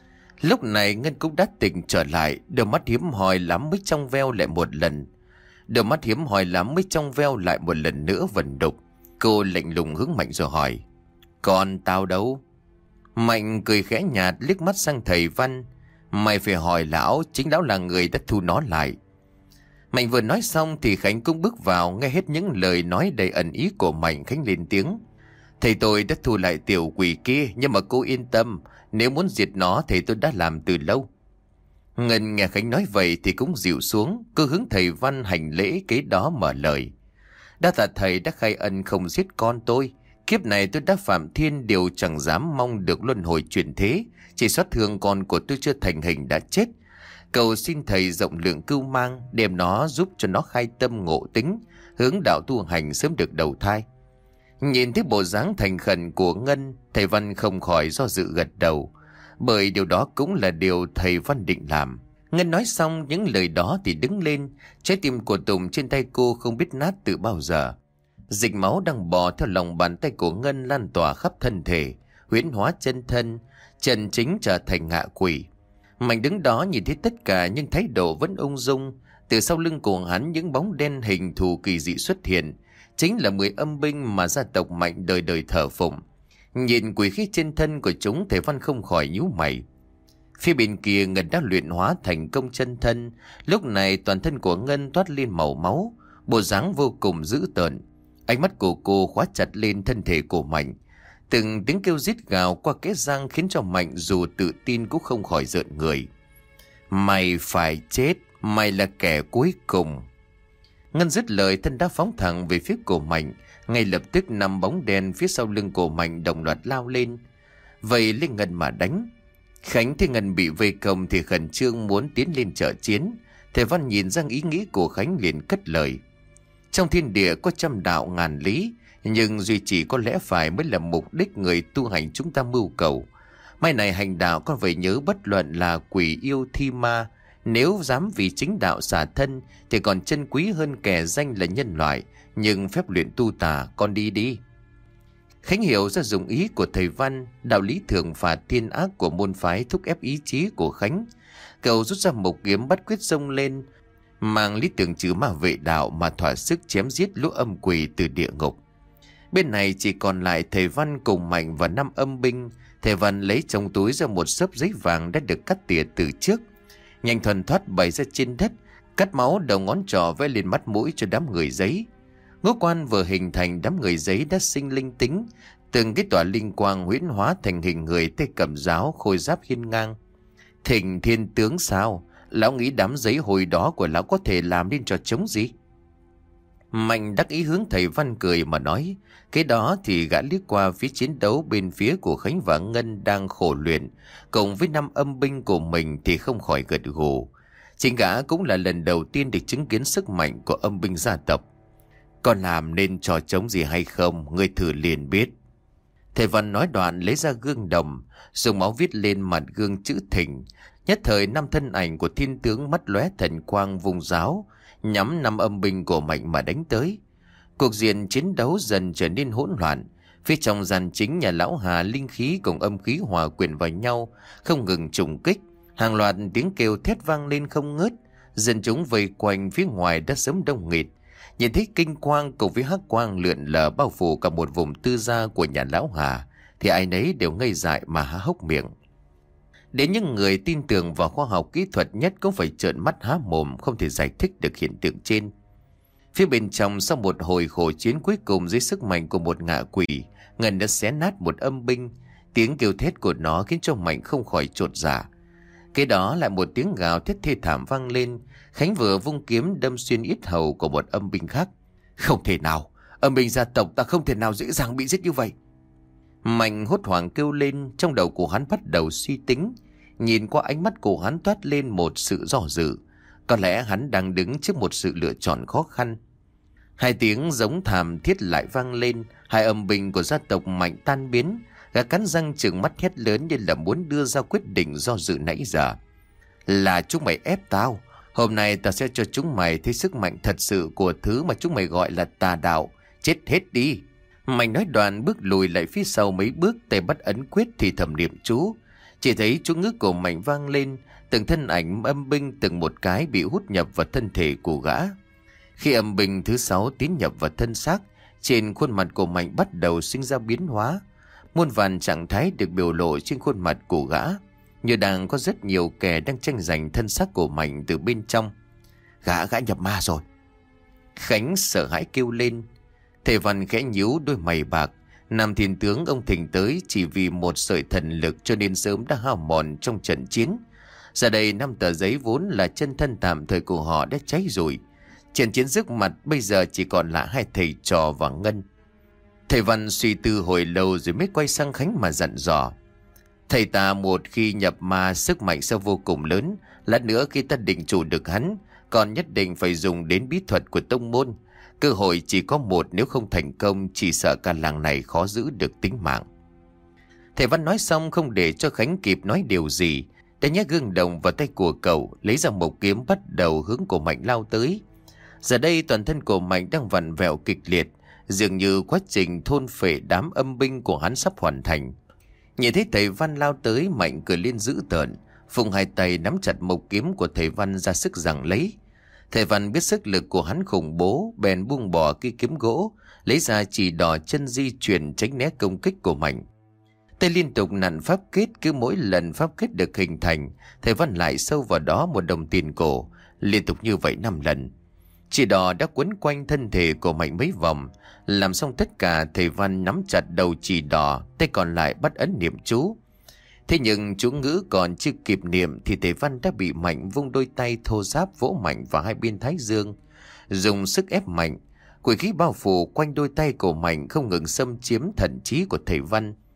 Lúc này Ngân cũng đã tỉnh trở lại, đôi mắt hiếm hoi lắm mới trong veo lại một lần. Đôi mắt hiếm hoi lắm mới trong veo lại một lần nữa vần đục. Cô lạnh lùng hướng Mạnh rồi hỏi: Còn tao đâu? Mạnh cười khẽ nhạt, liếc mắt sang thầy Văn: Mày phải hỏi lão, chính lão là người đã thu nó lại. Mạnh vừa nói xong thì Khánh cũng bước vào, nghe hết những lời nói đầy ẩn ý của Mạnh. Khánh lên tiếng: Thầy tôi đã thu lại tiểu quỷ kia, nhưng mà cô yên tâm, nếu muốn diệt nó thì tôi đã làm từ lâu. Ngân nghe Khánh nói vậy thì cũng dịu xuống. Cô hướng thầy Văn hành lễ, kế đó mở lời: Đa tạ thầy đã khai ân không giết con tôi. Kiếp này tôi đã phạm thiên điều chẳng dám mong được luân hồi chuyển thế. Chỉ xót thương con của tôi chưa thành hình đã chết. Cầu xin thầy rộng lượng cưu mang, đem nó giúp cho nó khai tâm ngộ tính, hướng đạo tu hành sớm được đầu thai. Nhìn thấy bộ dáng thành khẩn của Ngân, thầy Văn không khỏi do dự gật đầu, bởi điều đó cũng là điều thầy Văn định làm. Ngân nói xong những lời đó thì đứng lên. Trái tim của Tùng trên tay cô không biết nát từ bao giờ. Dịch máu đang bò theo lòng bàn tay của Ngân lan tỏa khắp thân thể, huyễn hóa chân thân, chân chính trở thành ngạ quỷ. Mạnh đứng đó nhìn thấy tất cả nhưng thái độ vẫn ung dung. Từ sau lưng của hắn những bóng đen hình thù kỳ dị xuất hiện, chính là mười âm binh mà gia tộc Mạnh đời đời thờ phụng. Nhìn quỷ khí trên thân của chúng, thầy Văn không khỏi nhíu mày. Phía bên kia Ngân đã luyện hóa thành công chân thân. Lúc này toàn thân của Ngân toát lên màu máu, bộ dáng vô cùng dữ tợn. Ánh mắt của cô khóa chặt lên thân thể của Mạnh. Từng tiếng kêu rít gào qua kẽ răng khiến cho Mạnh dù tự tin cũng không khỏi rợn người. Mày phải chết, mày là kẻ cuối cùng. Ngân dứt lời, thân đã phóng thẳng về phía của Mạnh. Ngay lập tức năm bóng đen phía sau lưng của Mạnh đồng loạt lao lên. vậy lên Ngân mà đánh. Khánh thấy Ngân bị vây công thì khẩn trương muốn tiến lên trợ chiến. Thầy Văn nhìn ra ý nghĩ của Khánh liền cất lời: trong thiên địa có trăm đạo ngàn lý, nhưng duy chỉ có lẽ phải mới là mục đích người tu hành chúng ta mưu cầu. Mai này hành đạo con phải nhớ, bất luận là quỷ yêu thi ma, nếu dám vì chính đạo xả thân thì còn chân quý hơn kẻ danh là nhân loại. Nhưng phép luyện tu tà con đi đi. Khánh hiểu ra dụng ý của thầy Văn, đạo lý thường phạt thiên ác của môn phái thúc ép ý chí của Khánh. Cậu rút ra một kiếm bắt quyết xông lên, mang lý tưởng trừ ma vệ đạo mà thỏa sức chém giết lũ âm quỷ từ địa ngục. Bên này chỉ còn lại thầy Văn cùng Mạnh và năm âm binh. Thầy Văn lấy trong túi ra một xấp giấy vàng đã được cắt tỉa từ trước, nhanh thuần thoát bày ra trên đất, cắt máu đầu ngón trỏ vẽ lên mắt mũi cho đám người giấy. Ngũ quan vừa hình thành, đám người giấy đã sinh linh tính, từng cái tỏa linh quang huyễn hóa thành hình người tay cầm giáo, khôi giáp hiên ngang. Thịnh thiên tướng sao? Lão nghĩ đám giấy hồi đó của lão có thể làm nên trò trống gì? Mạnh đắc ý hướng thầy Văn cười mà nói. Cái đó thì gã liếc qua phía chiến đấu bên phía của Khánh và Ngân đang khổ luyện, cùng với năm âm binh của mình thì không khỏi gật gù. Chính gã cũng là lần đầu tiên được chứng kiến sức mạnh của âm binh gia tộc. Còn làm nên trò trống gì hay không, ngươi thử liền biết. Thầy Văn nói đoạn lấy ra gương đồng, dùng máu viết lên mặt gương chữ Thịnh. Nhất thời năm thân ảnh của thiên tướng mắt lóe thần quang vùng giáo, nhắm năm âm binh của Mạnh mà đánh tới. Cuộc diện chiến đấu dần trở nên hỗn loạn. Phía trong gian chính nhà lão Hà, linh khí cùng âm khí hòa quyện vào nhau, không ngừng trùng kích. Hàng loạt tiếng kêu thét vang lên không ngớt. Dân chúng vây quanh phía ngoài đã sớm đông nghịt. Nhìn thấy kinh quang cùng với hắc quang lượn lờ bao phủ cả một vùng tư gia của nhà lão Hà, thì ai nấy đều ngây dại mà há hốc miệng. Đến những người tin tưởng vào khoa học kỹ thuật nhất cũng phải trợn mắt há mồm, không thể giải thích được hiện tượng trên. Phía bên trong, sau một hồi khổ chiến cuối cùng dưới sức mạnh của một ngạ quỷ, Ngân đã xé nát một âm binh. Tiếng kêu thét của nó khiến cho Mạnh không khỏi chột dạ. Kế đó lại một tiếng gào thét thê thảm vang lên. Khánh vừa vung kiếm đâm xuyên yết hầu của một âm binh khác. Không thể nào, âm binh gia tộc ta không thể nào dễ dàng bị giết như vậy. Mạnh hốt hoảng kêu lên, trong đầu của hắn bắt đầu suy tính. Nhìn qua ánh mắt của hắn toát lên một sự do dự. Có lẽ hắn đang đứng trước một sự lựa chọn khó khăn. Hai tiếng giống thảm thiết lại vang lên. Hai âm binh của gia tộc Mạnh tan biến. Gã cắn răng trừng mắt hét lớn như là muốn đưa ra quyết định do dự nãy giờ. Là chúng mày ép tao. Hôm nay tao sẽ cho chúng mày thấy sức mạnh thật sự của thứ mà chúng mày gọi là tà đạo. Chết hết đi. Mạnh nói đoạn bước lùi lại phía sau mấy bước, tay bắt ấn quyết thì thầm niệm chú. Chỉ thấy chú ngữ của Mạnh vang lên, từng thân ảnh âm binh từng một cái bị hút nhập vào thân thể của gã. Khi âm binh thứ sáu tiến nhập vào thân xác, trên khuôn mặt của Mạnh bắt đầu sinh ra biến hóa. Muôn vàn trạng thái được biểu lộ trên khuôn mặt của gã, như đang có rất nhiều kẻ đang tranh giành thân xác của Mạnh từ bên trong. Gã gã nhập ma rồi. Khánh sợ hãi kêu lên. Thầy Văn khẽ nhíu đôi mày bạc. Nam thiên tướng ông Thịnh tới chỉ vì một sợi thần lực cho nên sớm đã hao mòn trong trận chiến. Giờ đây năm tờ giấy vốn là chân thân tạm thời của họ đã cháy rồi. Trận chiến trước mặt bây giờ chỉ còn là hai thầy trò và Ngân. Thầy Văn suy tư hồi lâu rồi mới quay sang Khánh mà dặn dò. Thầy ta một khi nhập ma sức mạnh sẽ vô cùng lớn. Lát nữa khi ta định chủ được hắn, còn nhất định phải dùng đến bí thuật của tông môn. Cơ hội chỉ có một, nếu không thành công chỉ sợ cả làng này khó giữ được tính mạng. Thầy Văn nói xong không để cho Khánh kịp nói điều gì, đã nhét gương đồng vào tay của cậu, lấy ra một kiếm bắt đầu hướng của Mạnh lao tới. Giờ đây toàn thân của Mạnh đang vặn vẹo kịch liệt, dường như quá trình thôn phệ đám âm binh của hắn sắp hoàn thành. Nhìn thấy thầy Văn lao tới, Mạnh cười lên dữ tợn, phùng hai tay nắm chặt mộc kiếm của thầy Văn ra sức giằng lấy. Thầy Văn biết sức lực của hắn khủng bố, bèn buông bỏ cây kiếm gỗ, lấy ra chỉ đỏ chân di chuyển tránh né công kích của Mạnh. Tay liên tục nặn pháp kết, cứ mỗi lần pháp kết được hình thành, thầy Văn lại sâu vào đó một đồng tiền cổ, liên tục như vậy năm lần. Chỉ đỏ đã quấn quanh thân thể của Mạnh mấy vòng. Làm xong tất cả, thầy Văn nắm chặt đầu chỉ đỏ, tay còn lại bắt ấn niệm chú. Thế nhưng chú ngữ còn chưa kịp niệm thì thầy Văn đã bị Mạnh vung đôi tay thô ráp vỗ Mạnh vào hai bên thái dương, dùng sức ép Mạnh. Quỷ khí bao phủ quanh đôi tay của Mạnh không ngừng xâm chiếm thần trí của thầy Văn.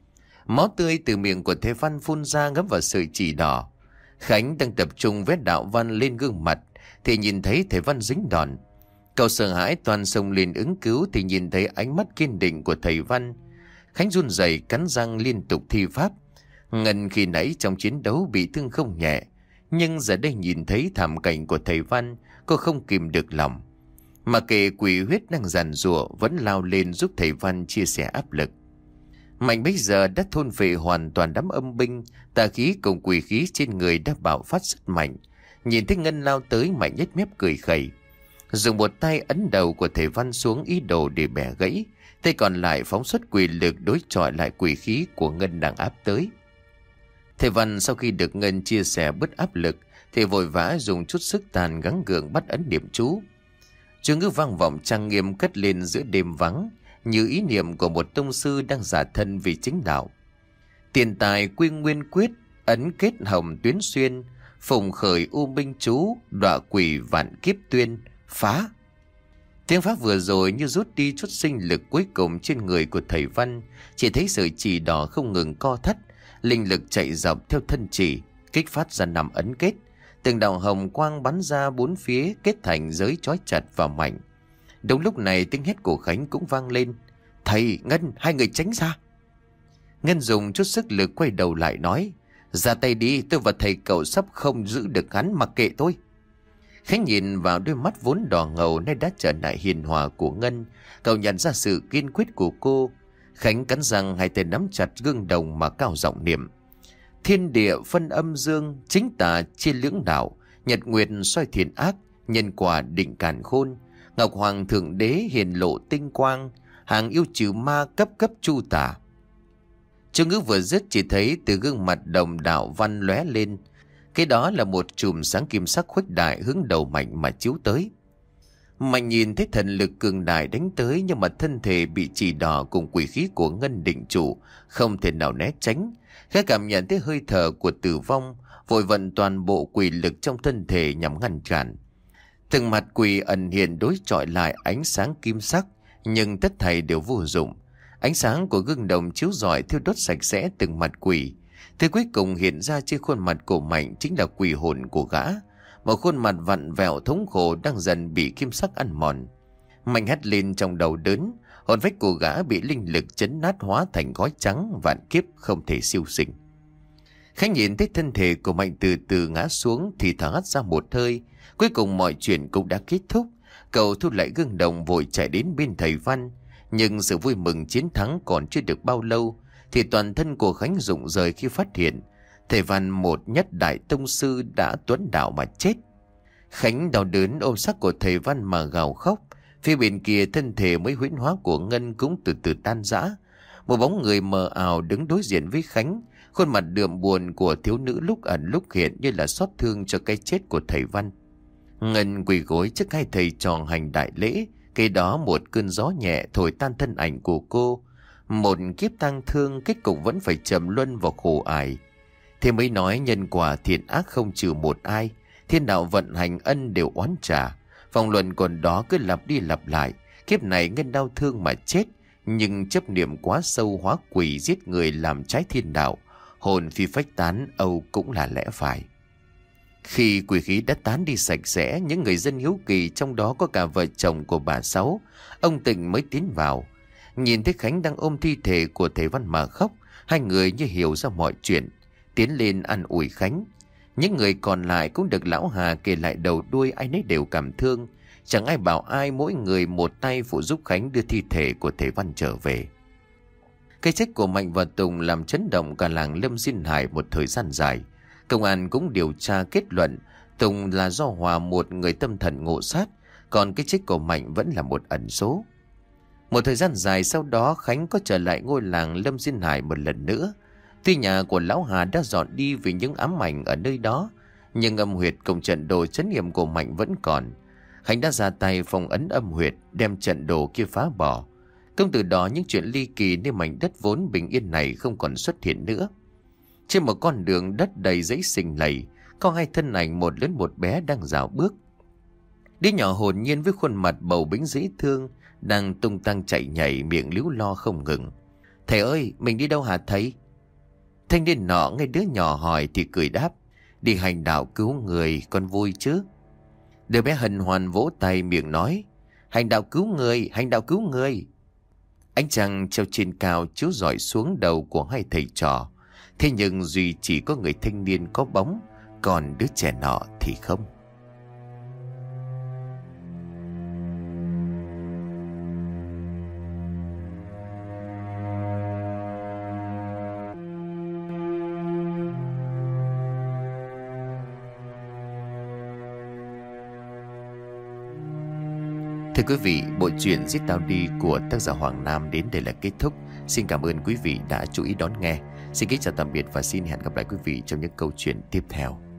Máu tươi từ miệng của thầy Văn phun ra ngấm vào sợi chỉ đỏ. Khánh đang tập trung vết đạo văn lên gương mặt thì nhìn thấy thầy Văn dính đòn. Cậu sợ hãi toàn xông lên ứng cứu thì nhìn thấy ánh mắt kiên định của thầy Văn. Khánh run rẩy cắn răng liên tục thi pháp. Ngân khi nãy trong chiến đấu bị thương không nhẹ, nhưng giờ đây nhìn thấy thảm cảnh của thầy Văn, cô không kìm được lòng. Mà kệ quỷ huyết đang giàn giụa vẫn lao lên giúp thầy Văn chia sẻ áp lực. Mạnh bây giờ đã thôn phệ hoàn toàn đám âm binh, tà khí cùng quỷ khí trên người đã bạo phát rất mạnh. Nhìn thấy Ngân lao tới, Mạnh nhếch mép cười khẩy, dùng một tay ấn đầu của thầy Văn xuống ý đồ để bẻ gãy, tay còn lại phóng xuất quỷ lực đối chọi lại quỷ khí của Ngân đang áp tới. Thầy Văn sau khi được Ngân chia sẻ bớt áp lực thì vội vã dùng chút sức tàn gắng gượng bắt ấn niệm chú. Chú ngữ vang vọng trang nghiêm cất lên giữa đêm vắng, như ý niệm của một tông sư đang giả thân vì chính đạo. Tiền tài quy nguyên quyết, ấn kết hồng tuyến xuyên, phùng khởi u minh chú, đọa quỷ vạn kiếp tuyên, phá. Tiếng pháp vừa rồi như rút đi chút sinh lực cuối cùng trên người của thầy Văn, chỉ thấy sợi chỉ đỏ không ngừng co thắt, linh lực chạy dọc theo thân chỉ, kích phát ra năm ấn kết. Từng đạo hồng quang bắn ra bốn phía kết thành giới trói chặt và mạnh. Đúng lúc này tiếng hét của Khánh cũng vang lên. Thầy, Ngân, hai người tránh ra. Ngân dùng chút sức lực quay đầu lại nói, ra tay đi, tôi và thầy cậu sắp không giữ được hắn, mặc kệ tôi. Khánh nhìn vào đôi mắt vốn đỏ ngầu nay đã trở lại hiền hòa của Ngân. Cậu nhận ra sự kiên quyết của cô. Khánh cắn răng, hai tay nắm chặt gương đồng mà cao giọng niệm. Thiên địa phân âm dương, chính tà chia lưỡng đạo, nhật nguyệt soi thiện ác, nhân quả định càn khôn. Ngọc Hoàng Thượng Đế hiển lộ tinh quang, hàng yêu trừ ma cấp cấp chu tả. Chú ngữ vừa dứt chỉ thấy từ gương mặt đồng đạo văn lóe lên. Cái đó là một chùm sáng kim sắc khuếch đại hướng đầu Mạnh mà chiếu tới. Mạnh nhìn thấy thần lực cường đại đánh tới, nhưng mà thân thể bị chỉ đỏ cùng quỷ khí của Ngân định trụ, không thể nào né tránh. Khẽ cảm nhận thấy hơi thở của tử vong, vội vận toàn bộ quỷ lực trong thân thể nhằm ngăn cản. Từng mặt quỷ ẩn hiện đối chọi lại ánh sáng kim sắc, nhưng tất thảy đều vô dụng. Ánh sáng của gương đồng chiếu rọi thiêu đốt sạch sẽ từng mặt quỷ. Thứ cuối cùng hiện ra trên khuôn mặt của Mạnh chính là quỷ hồn của gã, một khuôn mặt vặn vẹo thống khổ đang dần bị kim sắc ăn mòn. Mạnh hét lên trong đầu đớn, hồn phách của gã bị linh lực chấn nát hóa thành gói trắng, vạn kiếp không thể siêu sinh. Khánh nhìn thấy thân thể của Mạnh từ từ ngã xuống thì thở hắt ra một hơi. Cuối cùng mọi chuyện cũng đã kết thúc. Cậu thu lại gương đồng vội chạy đến bên thầy Văn. Nhưng sự vui mừng chiến thắng còn chưa được bao lâu thì toàn thân của Khánh rụng rời khi phát hiện thầy Văn, một nhất đại tông sư, đã tuấn đạo mà chết. Khánh đau đớn ôm xác của thầy Văn mà gào khóc. Phía bên kia thân thể mới huyễn hóa của Ngân cũng từ từ tan rã. Một bóng người mờ ảo đứng đối diện với Khánh. Khuôn mặt đượm buồn của thiếu nữ lúc ẩn lúc hiện như là xót thương cho cái chết của thầy Văn. Ngân quỳ gối trước hai thầy trò hành đại lễ. Cây đó một cơn gió nhẹ thổi tan thân ảnh của cô. Một kiếp tang thương kết cục vẫn phải trầm luân vào khổ ải. Thế mới nói nhân quả thiện ác không trừ một ai. Thiên đạo vận hành ân đều oán trả. Vòng luận còn đó cứ lặp đi lặp lại. Kiếp này Ngân đau thương mà chết, nhưng chấp niệm quá sâu hóa quỷ giết người làm trái thiên đạo. Hồn phi phách tán, âu cũng là lẽ phải. Khi quỷ khí đã tán đi sạch sẽ, những người dân hiếu kỳ, trong đó có cả vợ chồng của bà Sáu, ông Tịnh mới tiến vào. Nhìn thấy Khánh đang ôm thi thể của thầy Văn mà khóc, hai người như hiểu ra mọi chuyện, tiến lên an ủi Khánh. Những người còn lại cũng được lão Hà kể lại đầu đuôi, ai nấy đều cảm thương. Chẳng ai bảo ai, mỗi người một tay phụ giúp Khánh đưa thi thể của thầy Văn trở về. Cái chết của Mạnh và Tùng làm chấn động cả làng Lâm Diên Hải một thời gian dài. Công an cũng điều tra kết luận Tùng là do Hòa, một người tâm thần ngộ sát, còn cái chết của Mạnh vẫn là một ẩn số. Một thời gian dài sau đó, Khánh có trở lại ngôi làng Lâm Diên Hải một lần nữa. Tuy nhà của lão Hà đã dọn đi vì những ám ảnh ở nơi đó, nhưng âm huyệt cùng trận đồ trấn yểm của Mạnh vẫn còn. Khánh đã ra tay phong ấn âm huyệt, đem trận đồ kia phá bỏ. Công từ đó những chuyện ly kỳ nơi mảnh đất vốn bình yên này không còn xuất hiện nữa. Trên một con đường đất đầy giấy xình lầy, có hai thân ảnh, một lớn một bé, đang dạo bước. Đứa nhỏ hồn nhiên với khuôn mặt bầu bĩnh dễ thương, đang tung tăng chạy nhảy, miệng líu lo không ngừng. Thầy ơi, mình đi đâu hả thầy? Thanh niên nọ nghe đứa nhỏ hỏi thì cười đáp: Đi hành đạo cứu người con vui chứ. Đứa bé hân hoan vỗ tay miệng nói: Hành đạo cứu người, hành đạo cứu người. Ánh trăng treo trên cao chiếu rọi xuống đầu của hai thầy trò. Thế nhưng duy chỉ có người thanh niên có bóng, còn đứa trẻ nọ thì không. Thưa quý vị, bộ truyện Giết Tao Đi của tác giả Hoàng Nam đến đây là kết thúc. Xin cảm ơn quý vị đã chú ý đón nghe. Xin kính chào tạm biệt và xin hẹn gặp lại quý vị trong những câu chuyện tiếp theo.